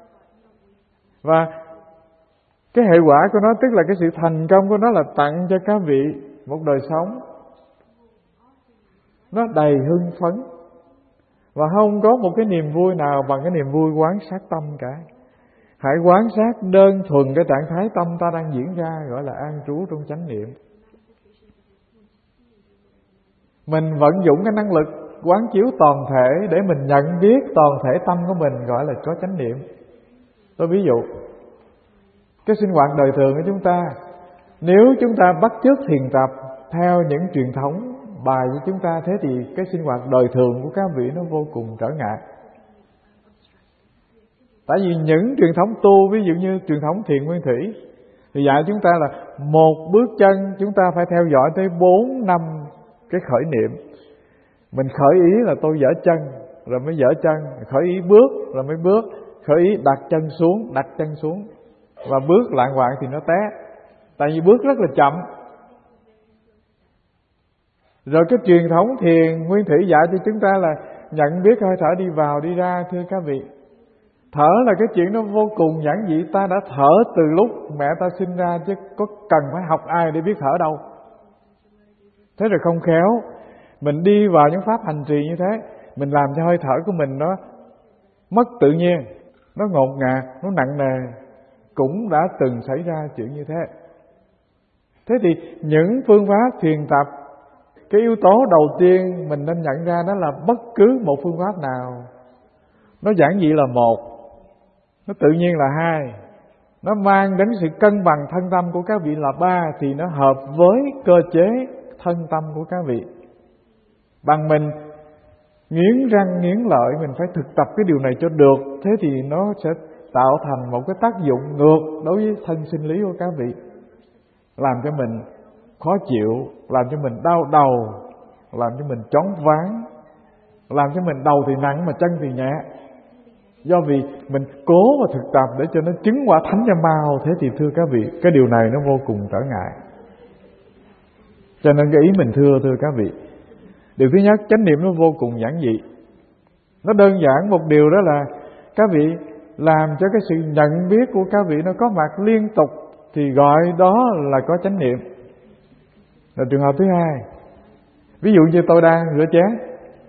Và cái hệ quả của nó, tức là cái sự thành công của nó, là tặng cho các vị một đời sống nó đầy hưng phấn. Và không có một cái niềm vui nào bằng cái niềm vui quán sát tâm cả. Hãy quán sát đơn thuần cái trạng thái tâm ta đang diễn ra, gọi là an trú trong chánh niệm. Mình vận dụng cái năng lực quán chiếu toàn thể để mình nhận biết toàn thể tâm của mình, gọi là có chánh niệm. Tôi ví dụ cái sinh hoạt đời thường của chúng ta, nếu chúng ta bắt chước thiền tập theo những truyền thống bài của chúng ta, thế thì cái sinh hoạt đời thường của các vị nó vô cùng trở ngại. Tại vì những truyền thống tu, ví dụ như truyền thống thiền nguyên thủy, thì dạy chúng ta là một bước chân chúng ta phải theo dõi tới bốn năm cái khởi niệm. Mình khởi ý là tôi dở chân, rồi mới dở chân, khởi ý bước, rồi mới bước, khởi ý đặt chân xuống, đặt chân xuống. Và bước lạng hoạng thì nó té, tại vì bước rất là chậm. Rồi cái truyền thống thiền nguyên thủy dạy cho chúng ta là nhận biết hơi thở đi vào đi ra. Thưa các vị, thở là cái chuyện nó vô cùng giản dị. Ta đã thở từ lúc mẹ ta sinh ra, chứ có cần phải học ai để biết thở đâu. Thế rồi không khéo mình đi vào những pháp hành trì như thế, mình làm cho hơi thở của mình nó mất tự nhiên, nó ngột ngạt, nó nặng nề. Cũng đã từng xảy ra chuyện như thế. Thế thì những phương pháp thiền tập, cái yếu tố đầu tiên mình nên nhận ra đó là bất cứ một phương pháp nào nó giản dị là một, nó tự nhiên là hai, nó mang đến sự cân bằng thân tâm của các vị là ba, thì nó hợp với cơ chế thân tâm của các vị. Bằng mình nghiến răng nghiến lợi, mình phải thực tập cái điều này cho được, thế thì nó sẽ tạo thành một cái tác dụng ngược đối với thân sinh lý của các vị, làm cho mình khó chịu, làm cho mình đau đầu, làm cho mình choáng váng, làm cho mình đầu thì nặng mà chân thì nhẹ. Do vì mình cố và thực tập để cho nó chứng quả thánh cho mau, thế thì thưa các vị, cái điều này nó vô cùng trở ngại. Cho nên cái ý mình thưa thưa các vị, điều thứ nhất, chánh niệm nó vô cùng giản dị. Nó đơn giản một điều đó là các vị làm cho cái sự nhận biết của các vị nó có mặt liên tục, thì gọi đó là có chánh niệm. Là trường hợp thứ hai, ví dụ như tôi đang rửa chén,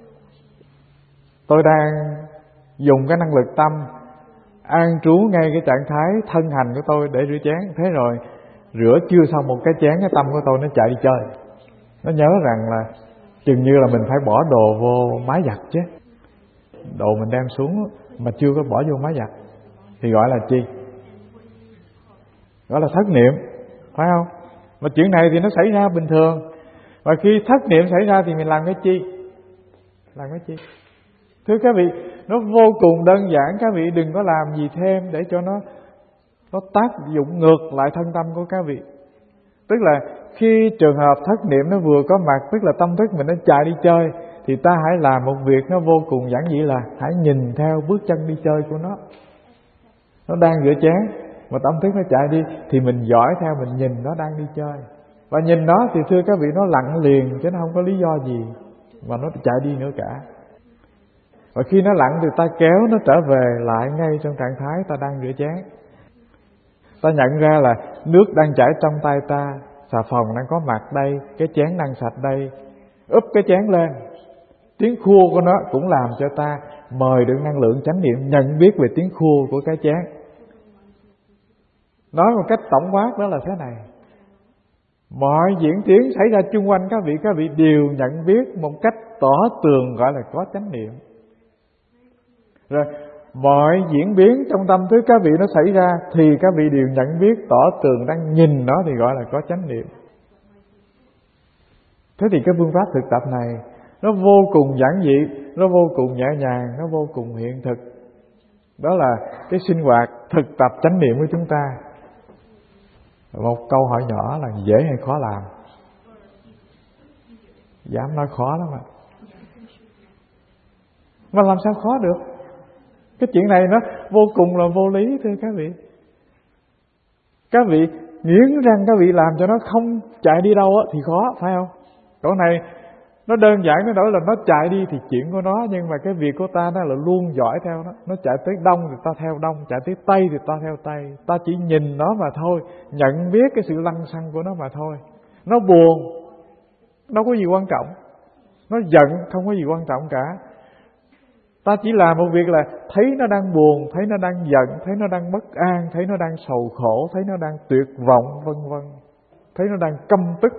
tôi đang dùng cái năng lực tâm an trú ngay cái trạng thái thân hành của tôi để rửa chén. Thế rồi rửa chưa xong một cái chén, cái tâm của tôi nó chạy đi chơi, nó nhớ rằng là chừng như là mình phải bỏ đồ vô máy giặt chứ. đồ mình đem xuống mà chưa có bỏ vô máy giặt thì gọi là chi? Gọi là thất niệm, phải không? Mà chuyện này thì nó xảy ra bình thường. Và khi thất niệm xảy ra thì mình làm cái chi? Làm cái chi? Thưa các vị, nó vô cùng đơn giản. Các vị đừng có làm gì thêm để cho nó Nó tác dụng ngược lại thân tâm của các vị. Tức là khi trường hợp thất niệm nó vừa có mặt, tức là tâm thức mình nó chạy đi chơi, thì ta hãy làm một việc nó vô cùng giản dị là hãy nhìn theo bước chân đi chơi của nó. Nó đang rửa chén mà tâm thức nó chạy đi thì mình dõi theo, mình nhìn nó đang đi chơi. Và nhìn nó thì thưa các vị, nó lặng liền chứ nó không có lý do gì mà nó chạy đi nữa cả. Và khi nó lặng thì ta kéo nó trở về lại ngay trong trạng thái ta đang rửa chén. Ta nhận ra là nước đang chảy trong tay ta, xà phòng đang có mặt đây, cái chén đang sạch đây. Úp cái chén lên, tiếng khua của nó cũng làm cho ta mời được năng lượng chánh niệm nhận biết về tiếng khua của cái chén. Nói một cách tổng quát đó là thế này: mọi diễn tiến xảy ra chung quanh các vị, các vị đều nhận biết một cách tỏ tường, gọi là có chánh niệm. Rồi mọi diễn biến trong tâm thức các vị nó xảy ra thì các vị đều nhận biết tỏ tường, đang nhìn nó thì gọi là có chánh niệm. Thế thì cái phương pháp thực tập này nó vô cùng giản dị, nó vô cùng nhẹ nhàng, nó vô cùng hiện thực. Đó là cái sinh hoạt thực tập chánh niệm của chúng ta. Một câu hỏi nhỏ là dễ hay khó làm? Dám nói khó lắm mà. Mà làm sao khó được? Cái chuyện này nó vô cùng là vô lý thưa các vị. Các vị nghiến răng các vị làm cho nó không chạy đi đâu thì khó, phải không? Chỗ này nó đơn giản, nó đổi là nó chạy đi thì chuyện của nó, nhưng mà cái việc của ta đó là luôn dõi theo nó. Nó chạy tới đông thì ta theo đông, chạy tới tây thì ta theo tây. Ta chỉ nhìn nó mà thôi, nhận biết cái sự lăng xăng của nó mà thôi. Nó buồn, đâu có gì quan trọng. Nó giận, không có gì quan trọng cả. Ta chỉ làm một việc là thấy nó đang buồn, thấy nó đang giận, thấy nó đang bất an, thấy nó đang sầu khổ, thấy nó đang tuyệt vọng, vân vân, thấy nó đang căm tức.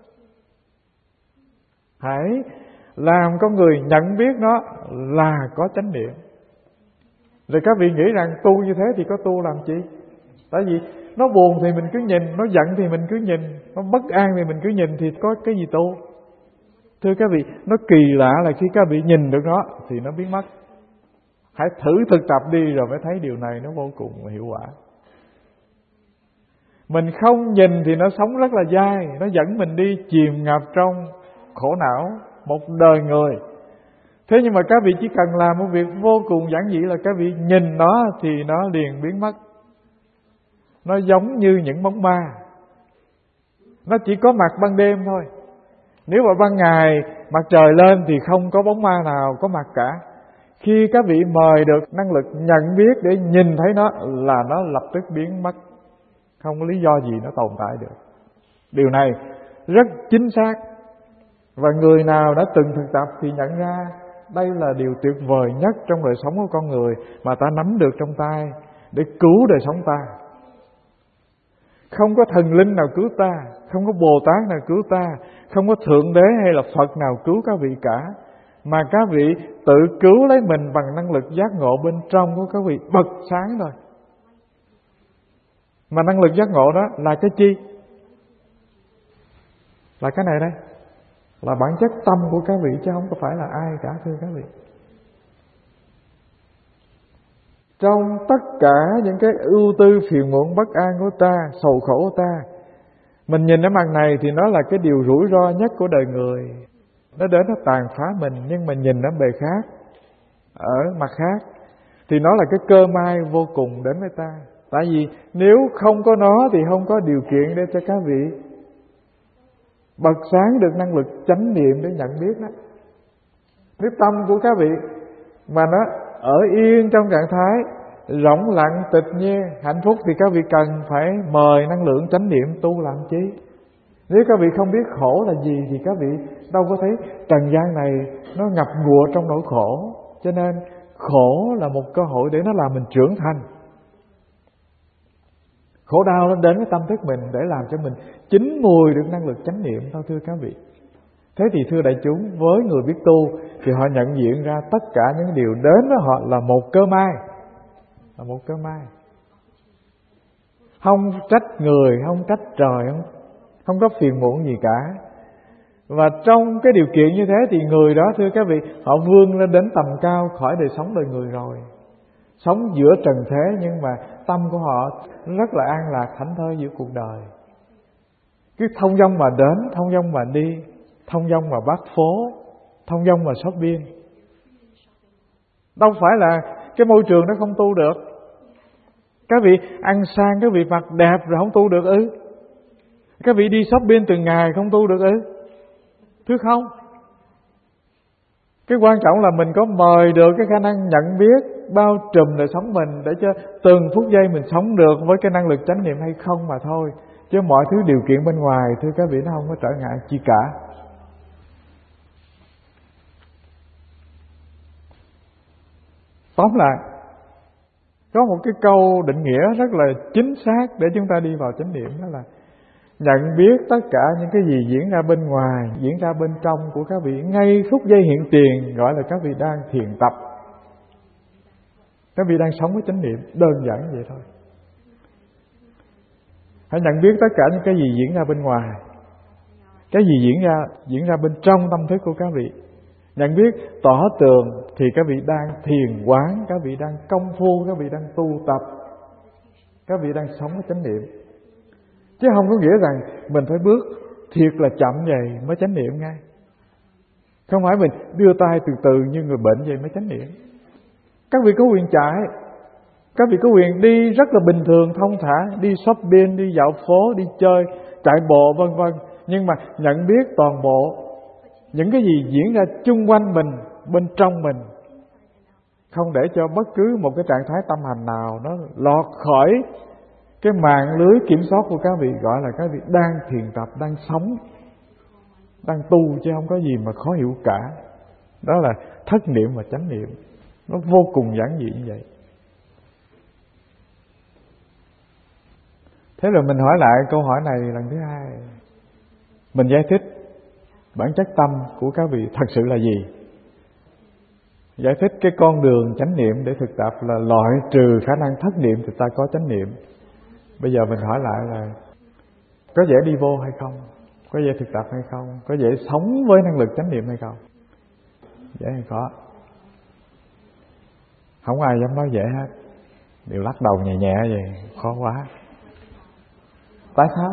Hãy làm con người nhận biết nó là có chánh niệm. Rồi các vị nghĩ rằng tu như thế thì có tu làm chi? Tại vì nó buồn thì mình cứ nhìn, nó giận thì mình cứ nhìn, nó bất an thì mình cứ nhìn thì có cái gì tu? Thưa các vị, nó kỳ lạ là khi các vị nhìn được nó thì nó biến mất. Hãy thử thực tập đi rồi mới thấy điều này nó vô cùng hiệu quả. Mình không nhìn thì nó sống rất là dai, nó dẫn mình đi chìm ngập trong khổ não một đời người. Thế nhưng mà các vị chỉ cần làm một việc vô cùng giản dị là các vị nhìn nó thì nó liền biến mất. Nó giống như những bóng ma, nó chỉ có mặt ban đêm thôi. Nếu mà ban ngày mặt trời lên thì không có bóng ma nào có mặt cả. Khi các vị mời được năng lực nhận biết để nhìn thấy nó là nó lập tức biến mất, không có lý do gì nó tồn tại được. Điều này rất chính xác. Và người nào đã từng thực tập thì nhận ra đây là điều tuyệt vời nhất trong đời sống của con người mà ta nắm được trong tay để cứu đời sống ta. Không có thần linh nào cứu ta, không có Bồ Tát nào cứu ta, không có Thượng Đế hay là Phật nào cứu các vị cả, mà các vị tự cứu lấy mình bằng năng lực giác ngộ bên trong của các vị bật sáng rồi. Mà năng lực giác ngộ đó là cái chi? Là cái này đây, là bản chất tâm của các vị chứ không có phải là ai cả thưa các vị. Trong tất cả những cái ưu tư phiền muộn bất an của ta, sầu khổ của ta, mình nhìn ở mặt này thì nó là cái điều rủi ro nhất của đời người. Nó đến nó tàn phá mình, nhưng mà nhìn ở bề khác, ở mặt khác thì nó là cái cơ may vô cùng đến với ta. Tại vì nếu không có nó thì không có điều kiện để cho các vị bật sáng được năng lực chánh niệm để nhận biết đó. Nếu tâm của các vị mà nó ở yên trong trạng thái rỗng lặng tịch nhiên hạnh phúc thì các vị cần phải mời năng lượng chánh niệm tu làm chi? Nếu các vị không biết khổ là gì thì các vị đâu có thấy trần gian này nó ngập ngụa trong nỗi khổ. Cho nên khổ là một cơ hội để nó làm mình trưởng thành. Khổ đau nó đến với tâm thức mình để làm cho mình chín mùi được năng lực chánh niệm thôi thưa các vị. Thế thì thưa đại chúng, với người biết tu thì họ nhận diện ra tất cả những điều đến với họ là một cơ may, là một cơ may. Không trách người, không trách trời, không, không có phiền muộn gì cả. Và trong cái điều kiện như thế thì người đó, thưa các vị, họ vươn lên đến tầm cao khỏi đời sống đời người rồi. Sống giữa trần thế nhưng mà tâm của họ rất là an lạc, thảnh thơi giữa cuộc đời. Cứ thông dong mà đến, thông dong mà đi, thông dong mà bắt phố, thông dong mà shopping. Đâu phải là cái môi trường nó không tu được. Các vị ăn sang, các vị mặc đẹp rồi không tu được ư? Các vị đi shopping từng ngày không tu được ư? Thưa không. Cái quan trọng là mình có mời được cái khả năng nhận biết bao trùm đời sống mình, để cho từng phút giây mình sống được với cái năng lực chánh niệm hay không mà thôi. Chứ mọi thứ điều kiện bên ngoài, thưa các vị, nó không có trở ngại chi cả. Tóm lại, có một cái câu định nghĩa rất là chính xác để chúng ta đi vào chánh niệm, đó là nhận biết tất cả những cái gì diễn ra bên ngoài, diễn ra bên trong của các vị ngay phút giây hiện tiền, gọi là các vị đang thiền tập. Các vị đang sống với chánh niệm, đơn giản vậy thôi. Hãy nhận biết tất cả những cái gì diễn ra bên ngoài, cái gì diễn ra diễn ra bên trong tâm thức của các vị. Nhận biết tỏ tường thì các vị đang thiền quán, các vị đang công phu, các vị đang tu tập, các vị đang sống với chánh niệm. Chứ không có nghĩa rằng mình phải bước thiệt là chậm vậy mới chánh niệm ngay. Không phải mình đưa tay từ từ như người bệnh vậy mới chánh niệm. Các vị có quyền chạy, các vị có quyền đi rất là bình thường, thông thả, đi shopping, đi dạo phố, đi chơi, chạy bộ vân vân. Nhưng mà nhận biết toàn bộ những cái gì diễn ra chung quanh mình, bên trong mình, không để cho bất cứ một cái trạng thái tâm hành nào nó lọt khỏi cái mạng lưới kiểm soát của các vị, gọi là các vị đang thiền tập, đang sống, đang tu, chứ không có gì mà khó hiểu cả. Đó là thất niệm và chánh niệm. Nó vô cùng giản dị như vậy. Thế rồi mình hỏi lại câu hỏi này lần thứ hai. Mình giải thích bản chất tâm của các vị thật sự là gì? Giải thích cái con đường chánh niệm để thực tập là loại trừ khả năng thất niệm thì ta có chánh niệm. Bây giờ mình hỏi lại là có dễ đi vô hay không? Có dễ thực tập hay không? Có dễ sống với năng lực chánh niệm hay không? Dễ hay khó? Không ai dám nói dễ hết. Đều lắc đầu nhẹ nhẹ vậy, khó quá. Tại sao?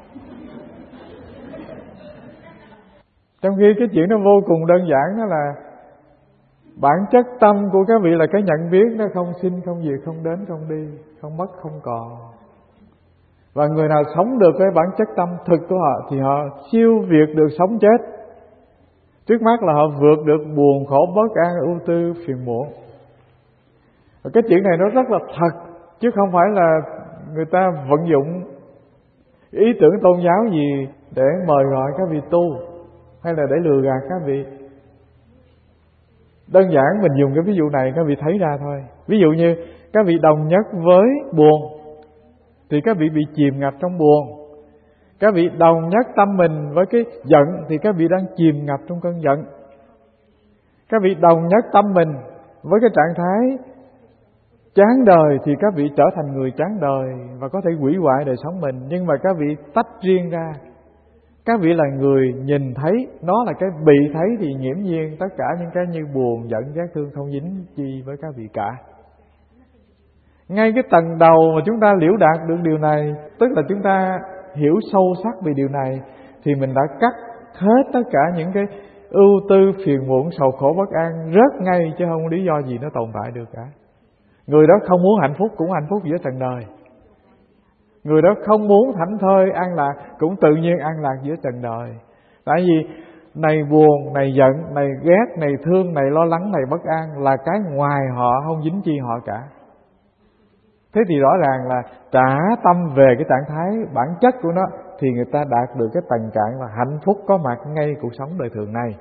Trong khi cái chuyện nó vô cùng đơn giản, đó là bản chất tâm của các vị là cái nhận biết, nó không sinh, không diệt, không đến, không đi, không mất, không còn. Và người nào sống được cái bản chất tâm thực của họ thì họ siêu việt được sống chết. Trước mắt là họ vượt được buồn khổ bất an, ưu tư, phiền muộn. Và cái chuyện này nó rất là thật, chứ không phải là người ta vận dụng ý tưởng tôn giáo gì để mời gọi các vị tu, hay là để lừa gạt các vị. Đơn giản mình dùng cái ví dụ này các vị thấy ra thôi. Ví dụ như các vị đồng nhất với buồn thì các vị bị chìm ngập trong buồn. Các vị đồng nhất tâm mình với cái giận thì các vị đang chìm ngập trong cơn giận. Các vị đồng nhất tâm mình với cái trạng thái chán đời thì các vị trở thành người chán đời và có thể hủy hoại đời sống mình. Nhưng mà các vị tách riêng ra, các vị là người nhìn thấy, nó là cái bị thấy thì nghiễm nhiên tất cả những cái như buồn, giận, ghét, thương không dính chi với các vị cả. Ngay cái tầng đầu mà chúng ta liễu đạt được điều này, tức là chúng ta hiểu sâu sắc về điều này, thì mình đã cắt hết tất cả những cái ưu tư, phiền muộn, sầu khổ, bất an rớt ngay, chứ không có lý do gì nó tồn tại được cả. Người đó không muốn hạnh phúc cũng hạnh phúc giữa trần đời. Người đó không muốn thảnh thơi, an lạc cũng tự nhiên an lạc giữa trần đời. Tại vì này buồn, này giận, này ghét, này thương, này lo lắng, này bất an là cái ngoài họ, không dính chi họ cả. Thế thì rõ ràng là trả tâm về cái trạng thái bản chất của nó thì người ta đạt được cái tầng cạn là hạnh phúc có mặt ngay cuộc sống đời thường này.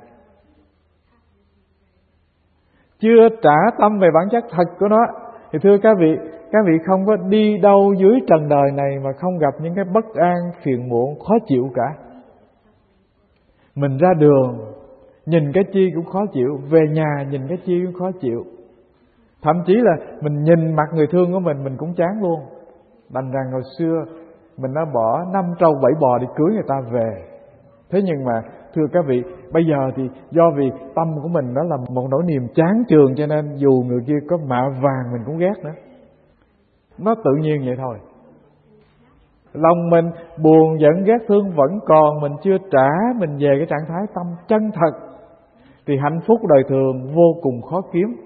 Chưa trả tâm về bản chất thật của nó thì thưa các vị, các vị không có đi đâu dưới trần đời này mà không gặp những cái bất an, phiền muộn, khó chịu cả. Mình ra đường nhìn cái chi cũng khó chịu, về nhà nhìn cái chi cũng khó chịu. Thậm chí là mình nhìn mặt người thương của mình mình cũng chán luôn. Đành rằng hồi xưa mình đã bỏ năm trâu bảy bò đi cưới người ta về. Thế nhưng mà thưa các vị, bây giờ thì do vì tâm của mình đó là một nỗi niềm chán chường, cho nên dù người kia có mạ vàng mình cũng ghét nữa. Nó tự nhiên vậy thôi. Lòng mình buồn giận ghét thương vẫn còn, mình chưa trả mình về cái trạng thái tâm chân thật, thì hạnh phúc đời thường vô cùng khó kiếm.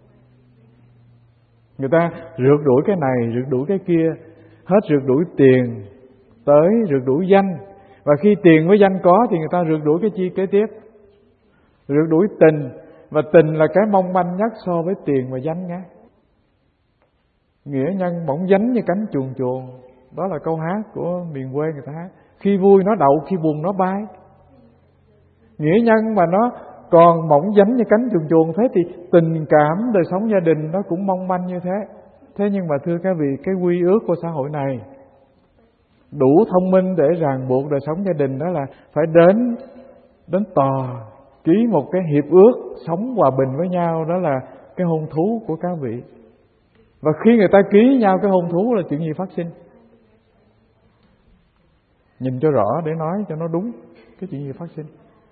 Người ta rượt đuổi cái này, rượt đuổi cái kia, hết rượt đuổi tiền tới rượt đuổi danh. Và khi tiền với danh có thì người ta rượt đuổi cái chi kế tiếp? Rượt đuổi tình. Và tình là cái mong manh nhất so với tiền và danh nhé. Nghĩa nhân bỗng dánh như cánh chuồn chuồn. Đó là câu hát của miền quê người ta hát. Khi vui nó đậu, khi buồn nó bay. Nghĩa nhân mà nó còn mỏng dánh như cánh chuồn chuồn, thế thì tình cảm đời sống gia đình nó cũng mong manh như thế. Thế nhưng mà thưa các vị, cái quy ước của xã hội này đủ thông minh để ràng buộc đời sống gia đình, đó là phải đến đến tòa ký một cái hiệp ước sống hòa bình với nhau, đó là cái hôn thú của các vị. Và khi người ta ký nhau cái hôn thú là chuyện gì phát sinh? Nhìn cho rõ để nói cho nó đúng cái chuyện gì phát sinh.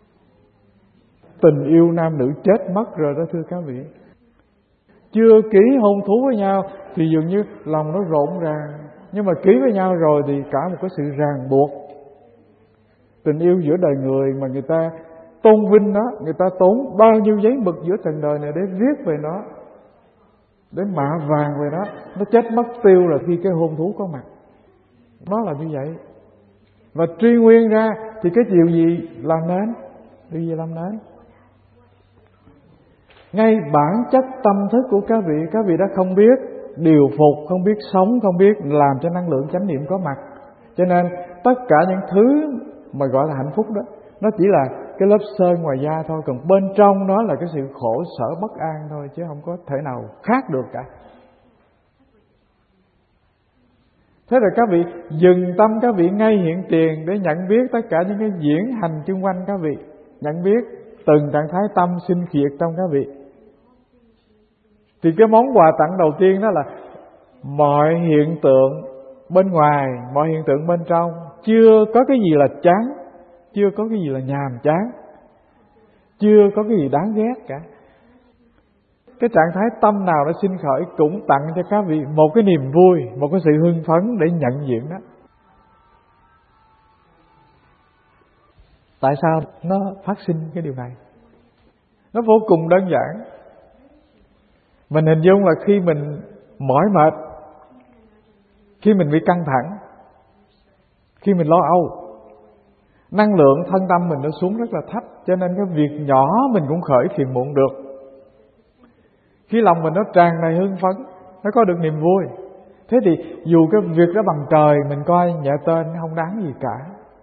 Tình yêu nam nữ chết mất rồi đó thưa các vị. Chưa ký hôn thú với nhau thì dường như lòng nó rộn ràng, nhưng mà ký với nhau rồi thì cả một cái sự ràng buộc. Tình yêu giữa đời người mà người ta tôn vinh nó, người ta tốn bao nhiêu giấy mực giữa trần đời này để viết về nó, để mạ vàng về nó, nó chết mất tiêu là khi cái hôn thú có mặt. Nó là như vậy. Và truy nguyên ra thì cái điều gì làm nên? Điều gì làm nên? Ngay bản chất tâm thức của các vị, các vị đã không biết điều phục, không biết sống, không biết làm cho năng lượng chánh niệm có mặt. Cho nên tất cả những thứ mà gọi là hạnh phúc đó, nó chỉ là cái lớp sơn ngoài da thôi, còn bên trong nó là cái sự khổ sở bất an thôi, chứ không có thể nào khác được cả. Thế rồi các vị dừng tâm các vị ngay hiện tiền để nhận biết tất cả những cái diễn hành xung quanh các vị, nhận biết từng trạng thái tâm sinh khiệt trong các vị. Thì cái món quà tặng đầu tiên đó là mọi hiện tượng bên ngoài, mọi hiện tượng bên trong chưa có cái gì là chán, chưa có cái gì là nhàm chán, chưa có cái gì đáng ghét cả. Cái trạng thái tâm nào nó sinh khởi cũng tặng cho các vị một cái niềm vui, một cái sự hưng phấn để nhận diện đó. Tại sao nó phát sinh cái điều này? Nó vô cùng đơn giản. Mình hình dung là khi mình mỏi mệt, khi mình bị căng thẳng, khi mình lo âu, năng lượng thân tâm mình nó xuống rất là thấp, cho nên cái việc nhỏ mình cũng khởi phiền muộn được. Khi lòng mình nó tràn đầy hưng phấn, nó có được niềm vui, thế thì dù cái việc đó bằng trời mình coi nhẹ tên không đáng gì cả.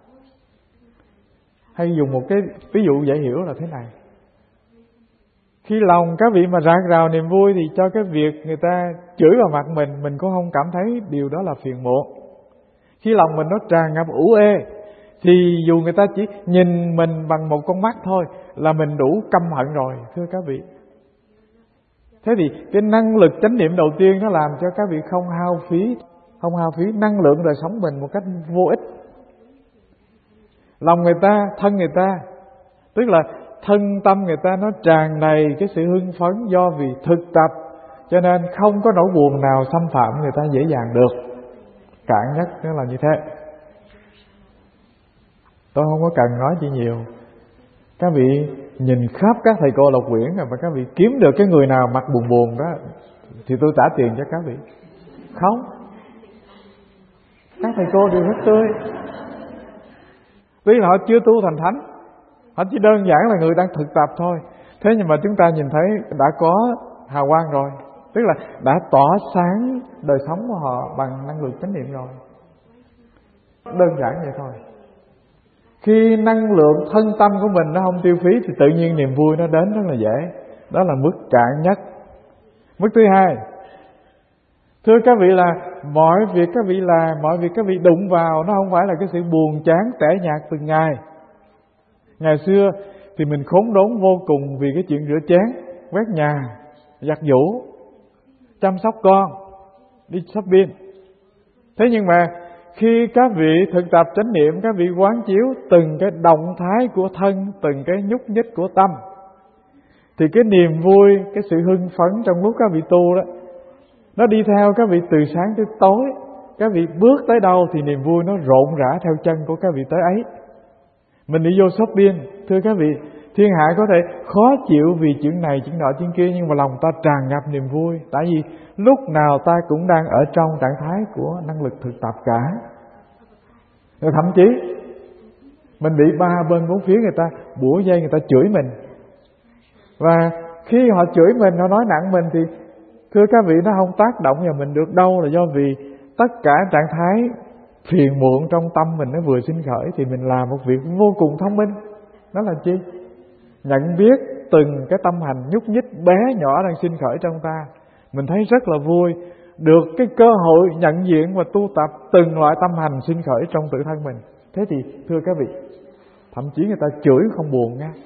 Hay dùng một cái ví dụ dễ hiểu là thế này. Khi lòng các vị mà rạng rào niềm vui thì cho cái việc người ta chửi vào mặt mình, mình cũng không cảm thấy điều đó là phiền muộn. Khi lòng mình nó tràn ngập ủ ê thì dù người ta chỉ nhìn mình bằng một con mắt thôi là mình đủ căm hận rồi, thưa các vị. Thế thì cái năng lực chánh niệm đầu tiên nó làm cho các vị không hao phí, không hao phí năng lượng đời sống mình một cách vô ích. Lòng người ta, thân người ta, tức là thân tâm người ta nó tràn đầy cái sự hưng phấn do vì thực tập, cho nên không có nỗi buồn nào xâm phạm người ta dễ dàng được. Cạn nhất nó là như thế. Tôi không có cần nói chi nhiều. Các vị nhìn khắp các thầy cô Lộc Quyển rồi mà các vị kiếm được cái người nào mặt buồn buồn đó thì tôi trả tiền cho các vị. Không. Các thầy cô đều rất tươi. Tuy là họ chưa tu thành thánh, họ chỉ đơn giản là người đang thực tập thôi. Thế nhưng mà chúng ta nhìn thấy đã có hào quang rồi, tức là đã tỏa sáng đời sống của họ bằng năng lượng chánh niệm rồi. Đơn giản vậy thôi. Khi năng lượng thân tâm của mình nó không tiêu phí thì tự nhiên niềm vui nó đến rất là dễ. Đó là mức cạn nhất. Mức thứ hai, thưa các vị, là mọi việc các vị làm, mọi việc các vị đụng vào nó không phải là cái sự buồn chán tẻ nhạt từng ngày. Ngày xưa thì mình khốn đốn vô cùng vì cái chuyện rửa chén, quét nhà, giặt giũ, chăm sóc con, đi shopping. Thế nhưng mà khi các vị thực tập chánh niệm, các vị quán chiếu từng cái động thái của thân, từng cái nhúc nhích của tâm, thì cái niềm vui, cái sự hưng phấn trong lúc các vị tu đó, nó đi theo các vị từ sáng tới tối. Các vị bước tới đâu thì niềm vui nó rộn rã theo chân của các vị tới ấy. Mình đi vô shopping, thưa các vị, thiên hạ có thể khó chịu vì chuyện này, chuyện nọ, chuyện kia, nhưng mà lòng ta tràn ngập niềm vui. Tại vì lúc nào ta cũng đang ở trong trạng thái của năng lực thực tập cả. Rồi thậm chí mình bị ba bên bốn phía người ta bủa dây, người ta chửi mình. Và khi họ chửi mình, họ nói nặng mình, thì thưa các vị, nó không tác động vào mình được đâu. Là do vì tất cả trạng thái phiền muộn trong tâm mình nó vừa sinh khởi, thì mình làm một việc vô cùng thông minh. Đó là chi? Nhận biết từng cái tâm hành nhúc nhích bé nhỏ đang sinh khởi trong ta. Mình thấy rất là vui, được cái cơ hội nhận diện và tu tập từng loại tâm hành sinh khởi trong tự thân mình. Thế thì thưa các vị, thậm chí người ta chửi không buồn nha.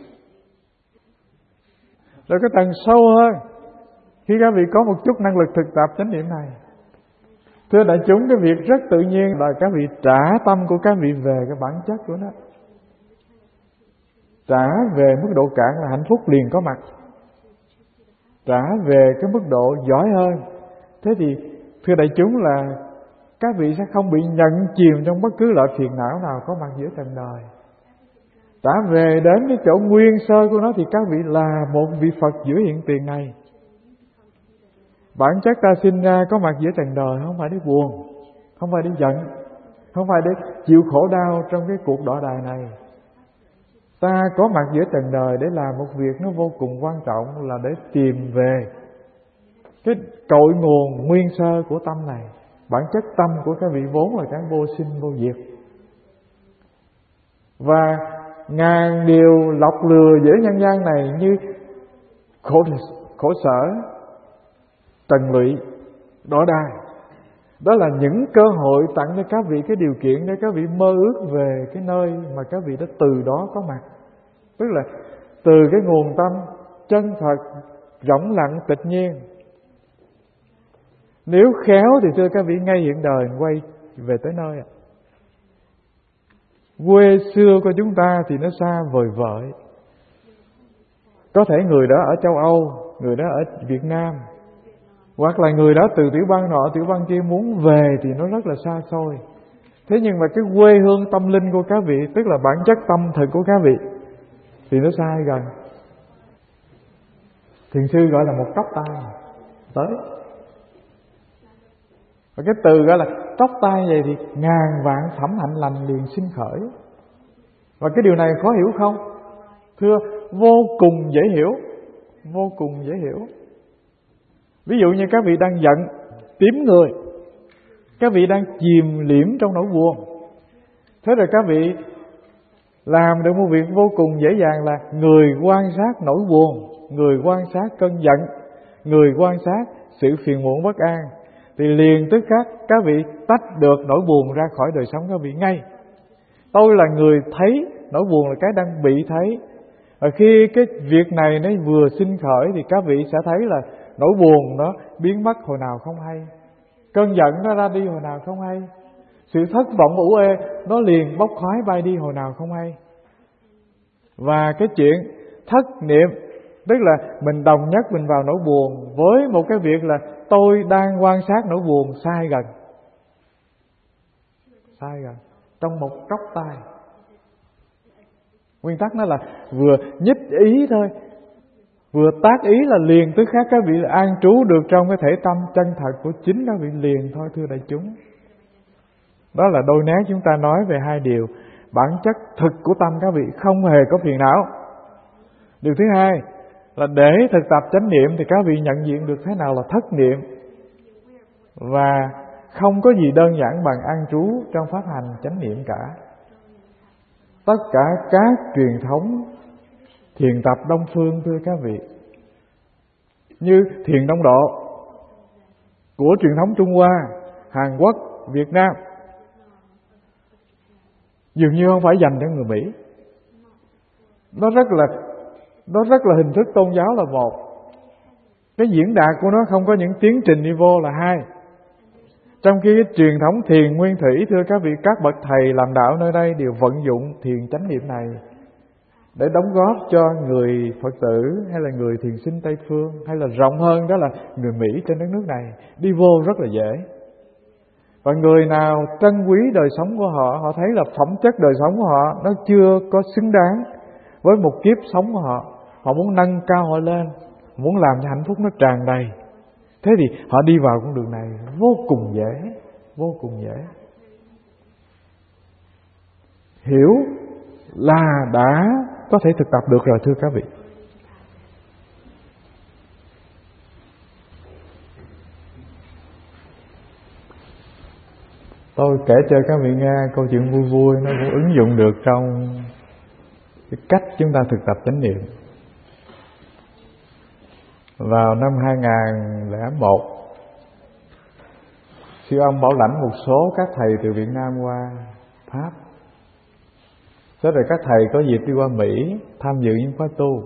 Rồi cái tầng sâu hơn, khi các vị có một chút năng lực thực tập chánh niệm này, thưa đại chúng, cái việc rất tự nhiên là các vị trả tâm của các vị về cái bản chất của nó. Trả về mức độ cạn là hạnh phúc liền có mặt. Trả về cái mức độ giỏi hơn. Thế thì thưa đại chúng là các vị sẽ không bị nhận chìm trong bất cứ loại phiền não nào có mặt giữa trần đời. Trả về đến cái chỗ nguyên sơ của nó thì các vị là một vị Phật giữa hiện tiền này. Bản chất ta sinh ra có mặt giữa trần đời không phải để buồn, không phải để giận, không phải để chịu khổ đau trong cái cuộc đọa đài này. Ta có mặt giữa trần đời để làm một việc nó vô cùng quan trọng, là để tìm về cái cội nguồn nguyên sơ của tâm này. Bản chất tâm của các vị vốn là cái vô sinh vô diệt. Và ngàn điều lọc lừa giữa nhân gian này như khổ, khổ sở, trần lụy, đọa đài, đó là những cơ hội tặng cho các vị cái điều kiện để các vị mơ ước về cái nơi mà các vị đã từ đó có mặt. Tức là từ cái nguồn tâm chân thật, rỗng lặng, tịch nhiên. Nếu khéo thì thưa các vị, ngay hiện đời quay về tới nơi. Quê xưa của chúng ta thì nó xa vời vợi. Có thể người đó ở châu Âu, người đó ở Việt Nam, hoặc là người đó từ tiểu bang nọ, tiểu bang kia muốn về thì nó rất là xa xôi. Thế nhưng mà cái quê hương tâm linh của các vị, tức là bản chất tâm thực của các vị, thì nó xa hay gần? Thiền sư gọi là một tóc tai tới. Và cái từ gọi là tóc tai vậy thì ngàn vạn phẩm hạnh lành liền sinh khởi. Và cái điều này khó hiểu không? Thưa, vô cùng dễ hiểu. Vô cùng dễ hiểu. Ví dụ như các vị đang giận, tím người, các vị đang chìm liễm trong nỗi buồn. Thế rồi các vị làm được một việc vô cùng dễ dàng là người quan sát nỗi buồn, người quan sát cơn giận, người quan sát sự phiền muộn bất an, thì liền tức khắc các vị tách được nỗi buồn ra khỏi đời sống các vị ngay. Tôi là người thấy nỗi buồn là cái đang bị thấy. Và khi cái việc này nó vừa sinh khởi thì các vị sẽ thấy là nỗi buồn nó biến mất hồi nào không hay, cơn giận nó ra đi hồi nào không hay, sự thất vọng ủ ê nó liền bốc khói bay đi hồi nào không hay. Và cái chuyện thất niệm, tức là mình đồng nhất mình vào nỗi buồn với một cái việc là tôi đang quan sát nỗi buồn sai gần. Sai gần, trong một chốc tai. Nguyên tắc nó là vừa nhích ý thôi, vừa tác ý là liền tức khắc các vị an trú được trong cái thể tâm chân thật của chính các vị liền thôi, thưa đại chúng. Đó là đôi nét chúng ta nói về hai điều. Bản chất thực của tâm các vị không hề có phiền não. Điều thứ hai là để thực tập chánh niệm thì các vị nhận diện được thế nào là thất niệm. Và không có gì đơn giản bằng an trú trong pháp hành chánh niệm cả. Tất cả các truyền thống thiền tập Đông phương, thưa các vị, như thiền Đông Độ của truyền thống Trung Hoa, Hàn Quốc, Việt Nam, dường như không phải dành cho người Mỹ. Nó rất là Nó rất là hình thức tôn giáo là một. Cái diễn đạt của nó không có những tiến trình đi vô là hai. Trong khi cái truyền thống thiền nguyên thủy, thưa các vị, các bậc thầy làm đạo nơi đây đều vận dụng thiền chánh niệm này để đóng góp cho người Phật tử hay là người thiền sinh Tây Phương, hay là rộng hơn đó là người Mỹ trên đất nước này, đi vô rất là dễ. Và người nào trân quý đời sống của họ, họ thấy là phẩm chất đời sống của họ nó chưa có xứng đáng với một kiếp sống của họ, họ muốn nâng cao họ lên, muốn làm cho hạnh phúc nó tràn đầy, thế thì họ đi vào con đường này vô cùng dễ, vô cùng dễ. Hiểu là đã có thể thực tập được rồi, thưa các vị. Tôi kể cho các vị nghe câu chuyện vui vui, nó cũng ứng dụng được trong cái cách chúng ta thực tập chánh niệm. Vào năm hai nghìn lẻ một, sư ông bảo lãnh một số các thầy từ Việt Nam qua Pháp. Thế rồi các thầy có dịp đi qua Mỹ tham dự những khóa tu.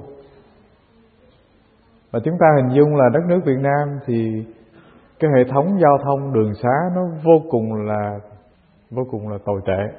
Và chúng ta hình dung là đất nước Việt Nam thì cái hệ thống giao thông đường xá nó vô cùng là vô cùng là tồi tệ.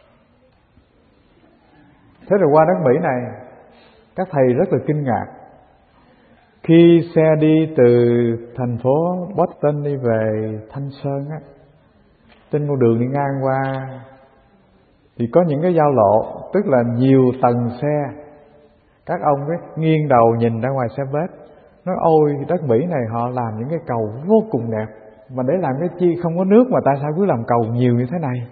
Thế rồi qua đất Mỹ này, các thầy rất là kinh ngạc. Khi xe đi từ thành phố Boston đi về Thanh Sơn á, trên con đường đi ngang qua thì có những cái giao lộ, tức là nhiều tầng xe. Các ông cái nghiêng đầu nhìn ra ngoài xe bus, nói ôi đất Mỹ này họ làm những cái cầu vô cùng đẹp, mà để làm cái chi, không có nước mà tại sao cứ làm cầu nhiều như thế này.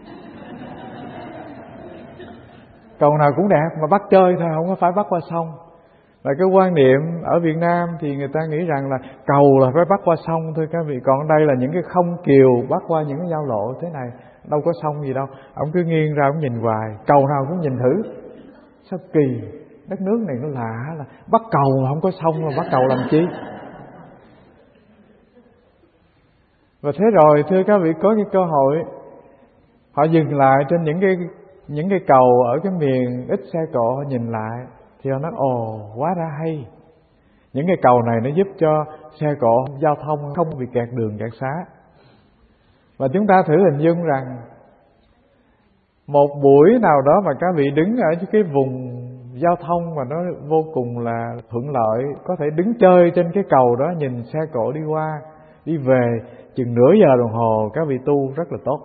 Cầu nào cũng đẹp mà bắt chơi thôi, không có phải bắt qua sông. Và cái quan niệm ở Việt Nam thì người ta nghĩ rằng là cầu là phải bắt qua sông thôi các vị. Còn đây là những cái không kiều bắt qua những cái giao lộ thế này, đâu có sông gì đâu. Ông cứ nghiêng ra, ông nhìn hoài, cầu nào cũng nhìn thử. Sao kỳ, đất nước này nó lạ, là bắt cầu mà không có sông mà bắt cầu làm chi. Và thế rồi thưa các vị, có cái cơ hội họ dừng lại trên những cái những cái cầu ở cái miền ít xe cộ, họ nhìn lại thì họ nói ồ, quá ra hay. Những cái cầu này nó giúp cho xe cộ giao thông không bị kẹt đường kẹt xá. Và chúng ta thử hình dung rằng một buổi nào đó mà các vị đứng ở cái vùng giao thông mà nó vô cùng là thuận lợi, có thể đứng chơi trên cái cầu đó, nhìn xe cộ đi qua đi về chừng nửa giờ đồng hồ, các vị tu rất là tốt.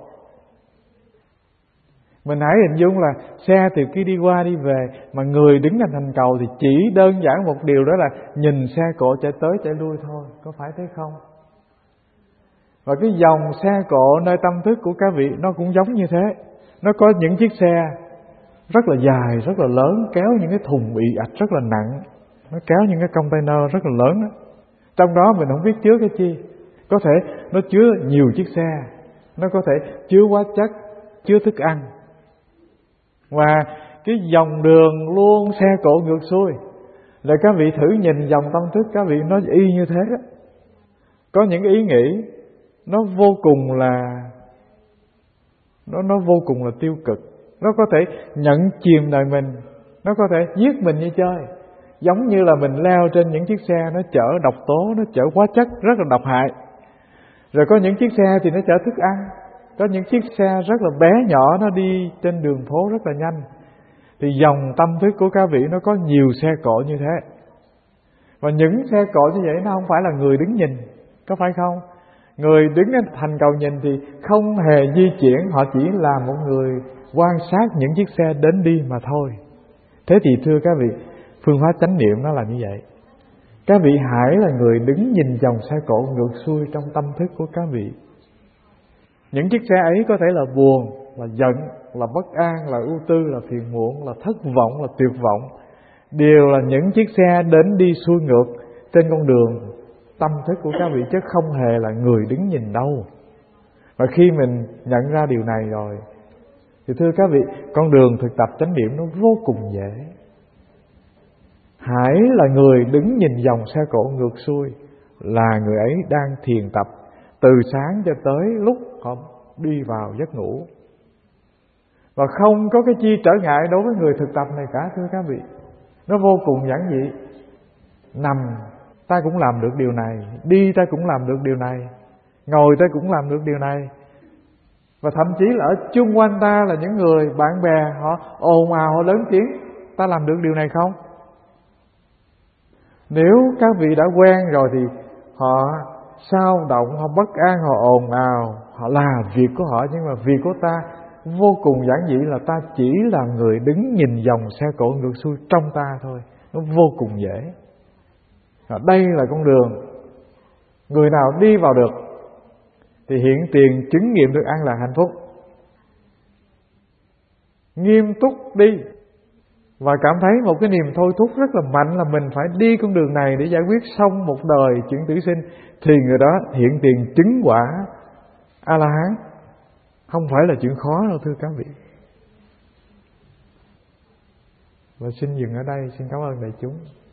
Mình hãy hình dung là xe từ khi đi qua đi về, mà người đứng trên thành cầu thì chỉ đơn giản một điều đó là nhìn xe cộ chạy tới chạy lui thôi, có phải thế không? Và cái dòng xe cộ nơi tâm thức của các vị nó cũng giống như thế. Nó có những chiếc xe rất là dài, rất là lớn, kéo những cái thùng ì ạch rất là nặng, nó kéo những cái container rất là lớn đó. Trong đó mình không biết chứa cái chi. Có thể nó chứa nhiều chiếc xe, nó có thể chứa hóa chất, chứa thức ăn. Và cái dòng đường luôn xe cộ ngược xuôi. Là các vị thử nhìn dòng tâm thức các vị, nó y như thế đó. Có những cái ý nghĩ nó vô cùng là Nó nó vô cùng là tiêu cực. Nó có thể nhận chìm đời mình, nó có thể giết mình như chơi. Giống như là mình leo trên những chiếc xe nó chở độc tố, nó chở hóa chất rất là độc hại. Rồi có những chiếc xe thì nó chở thức ăn. Có những chiếc xe rất là bé nhỏ, nó đi trên đường phố rất là nhanh. Thì dòng tâm thức của các vị nó có nhiều xe cộ như thế. Và những xe cộ như vậy nó không phải là người đứng nhìn, có phải không? Người đứng trên thành cầu nhìn thì không hề di chuyển, họ chỉ là một người quan sát những chiếc xe đến đi mà thôi. Thế thì thưa các vị, phương pháp chánh niệm nó là như vậy. Các vị hãy là người đứng nhìn dòng xe cộ ngược xuôi trong tâm thức của các vị. Những chiếc xe ấy có thể là buồn, là giận, là bất an, là ưu tư, là phiền muộn, là thất vọng, là tuyệt vọng. Đều là những chiếc xe đến đi xuôi ngược trên con đường tâm thức của các vị, chứ không hề là người đứng nhìn đâu. Và khi mình nhận ra điều này rồi thì thưa các vị, con đường thực tập chánh niệm nó vô cùng dễ. Hãy là người đứng nhìn dòng xe cộ ngược xuôi, là người ấy đang thiền tập từ sáng cho tới lúc họ đi vào giấc ngủ. Và không có cái chi trở ngại đối với người thực tập này cả, thưa các vị. Nó vô cùng giản dị. Nằm ta cũng làm được điều này, đi ta cũng làm được điều này, ngồi ta cũng làm được điều này. Và thậm chí là ở chung quanh ta là những người bạn bè, họ ồn ào, họ lớn tiếng, ta làm được điều này không? Nếu các vị đã quen rồi thì họ xao động, họ bất an, họ ồn ào, họ làm việc của họ. Nhưng mà việc của ta vô cùng giản dị, là ta chỉ là người đứng nhìn dòng xe cộ ngược xuôi trong ta thôi. Nó vô cùng dễ. Đây là con đường. Người nào đi vào được thì hiện tiền chứng nghiệm được an lạc hạnh phúc. Nghiêm túc đi và cảm thấy một cái niềm thôi thúc rất là mạnh là mình phải đi con đường này để giải quyết xong một đời chuyện tử sinh, thì người đó hiện tiền chứng quả A-la-hán. Không phải là chuyện khó đâu, thưa các vị. Và xin dừng ở đây. Xin cảm ơn đại chúng.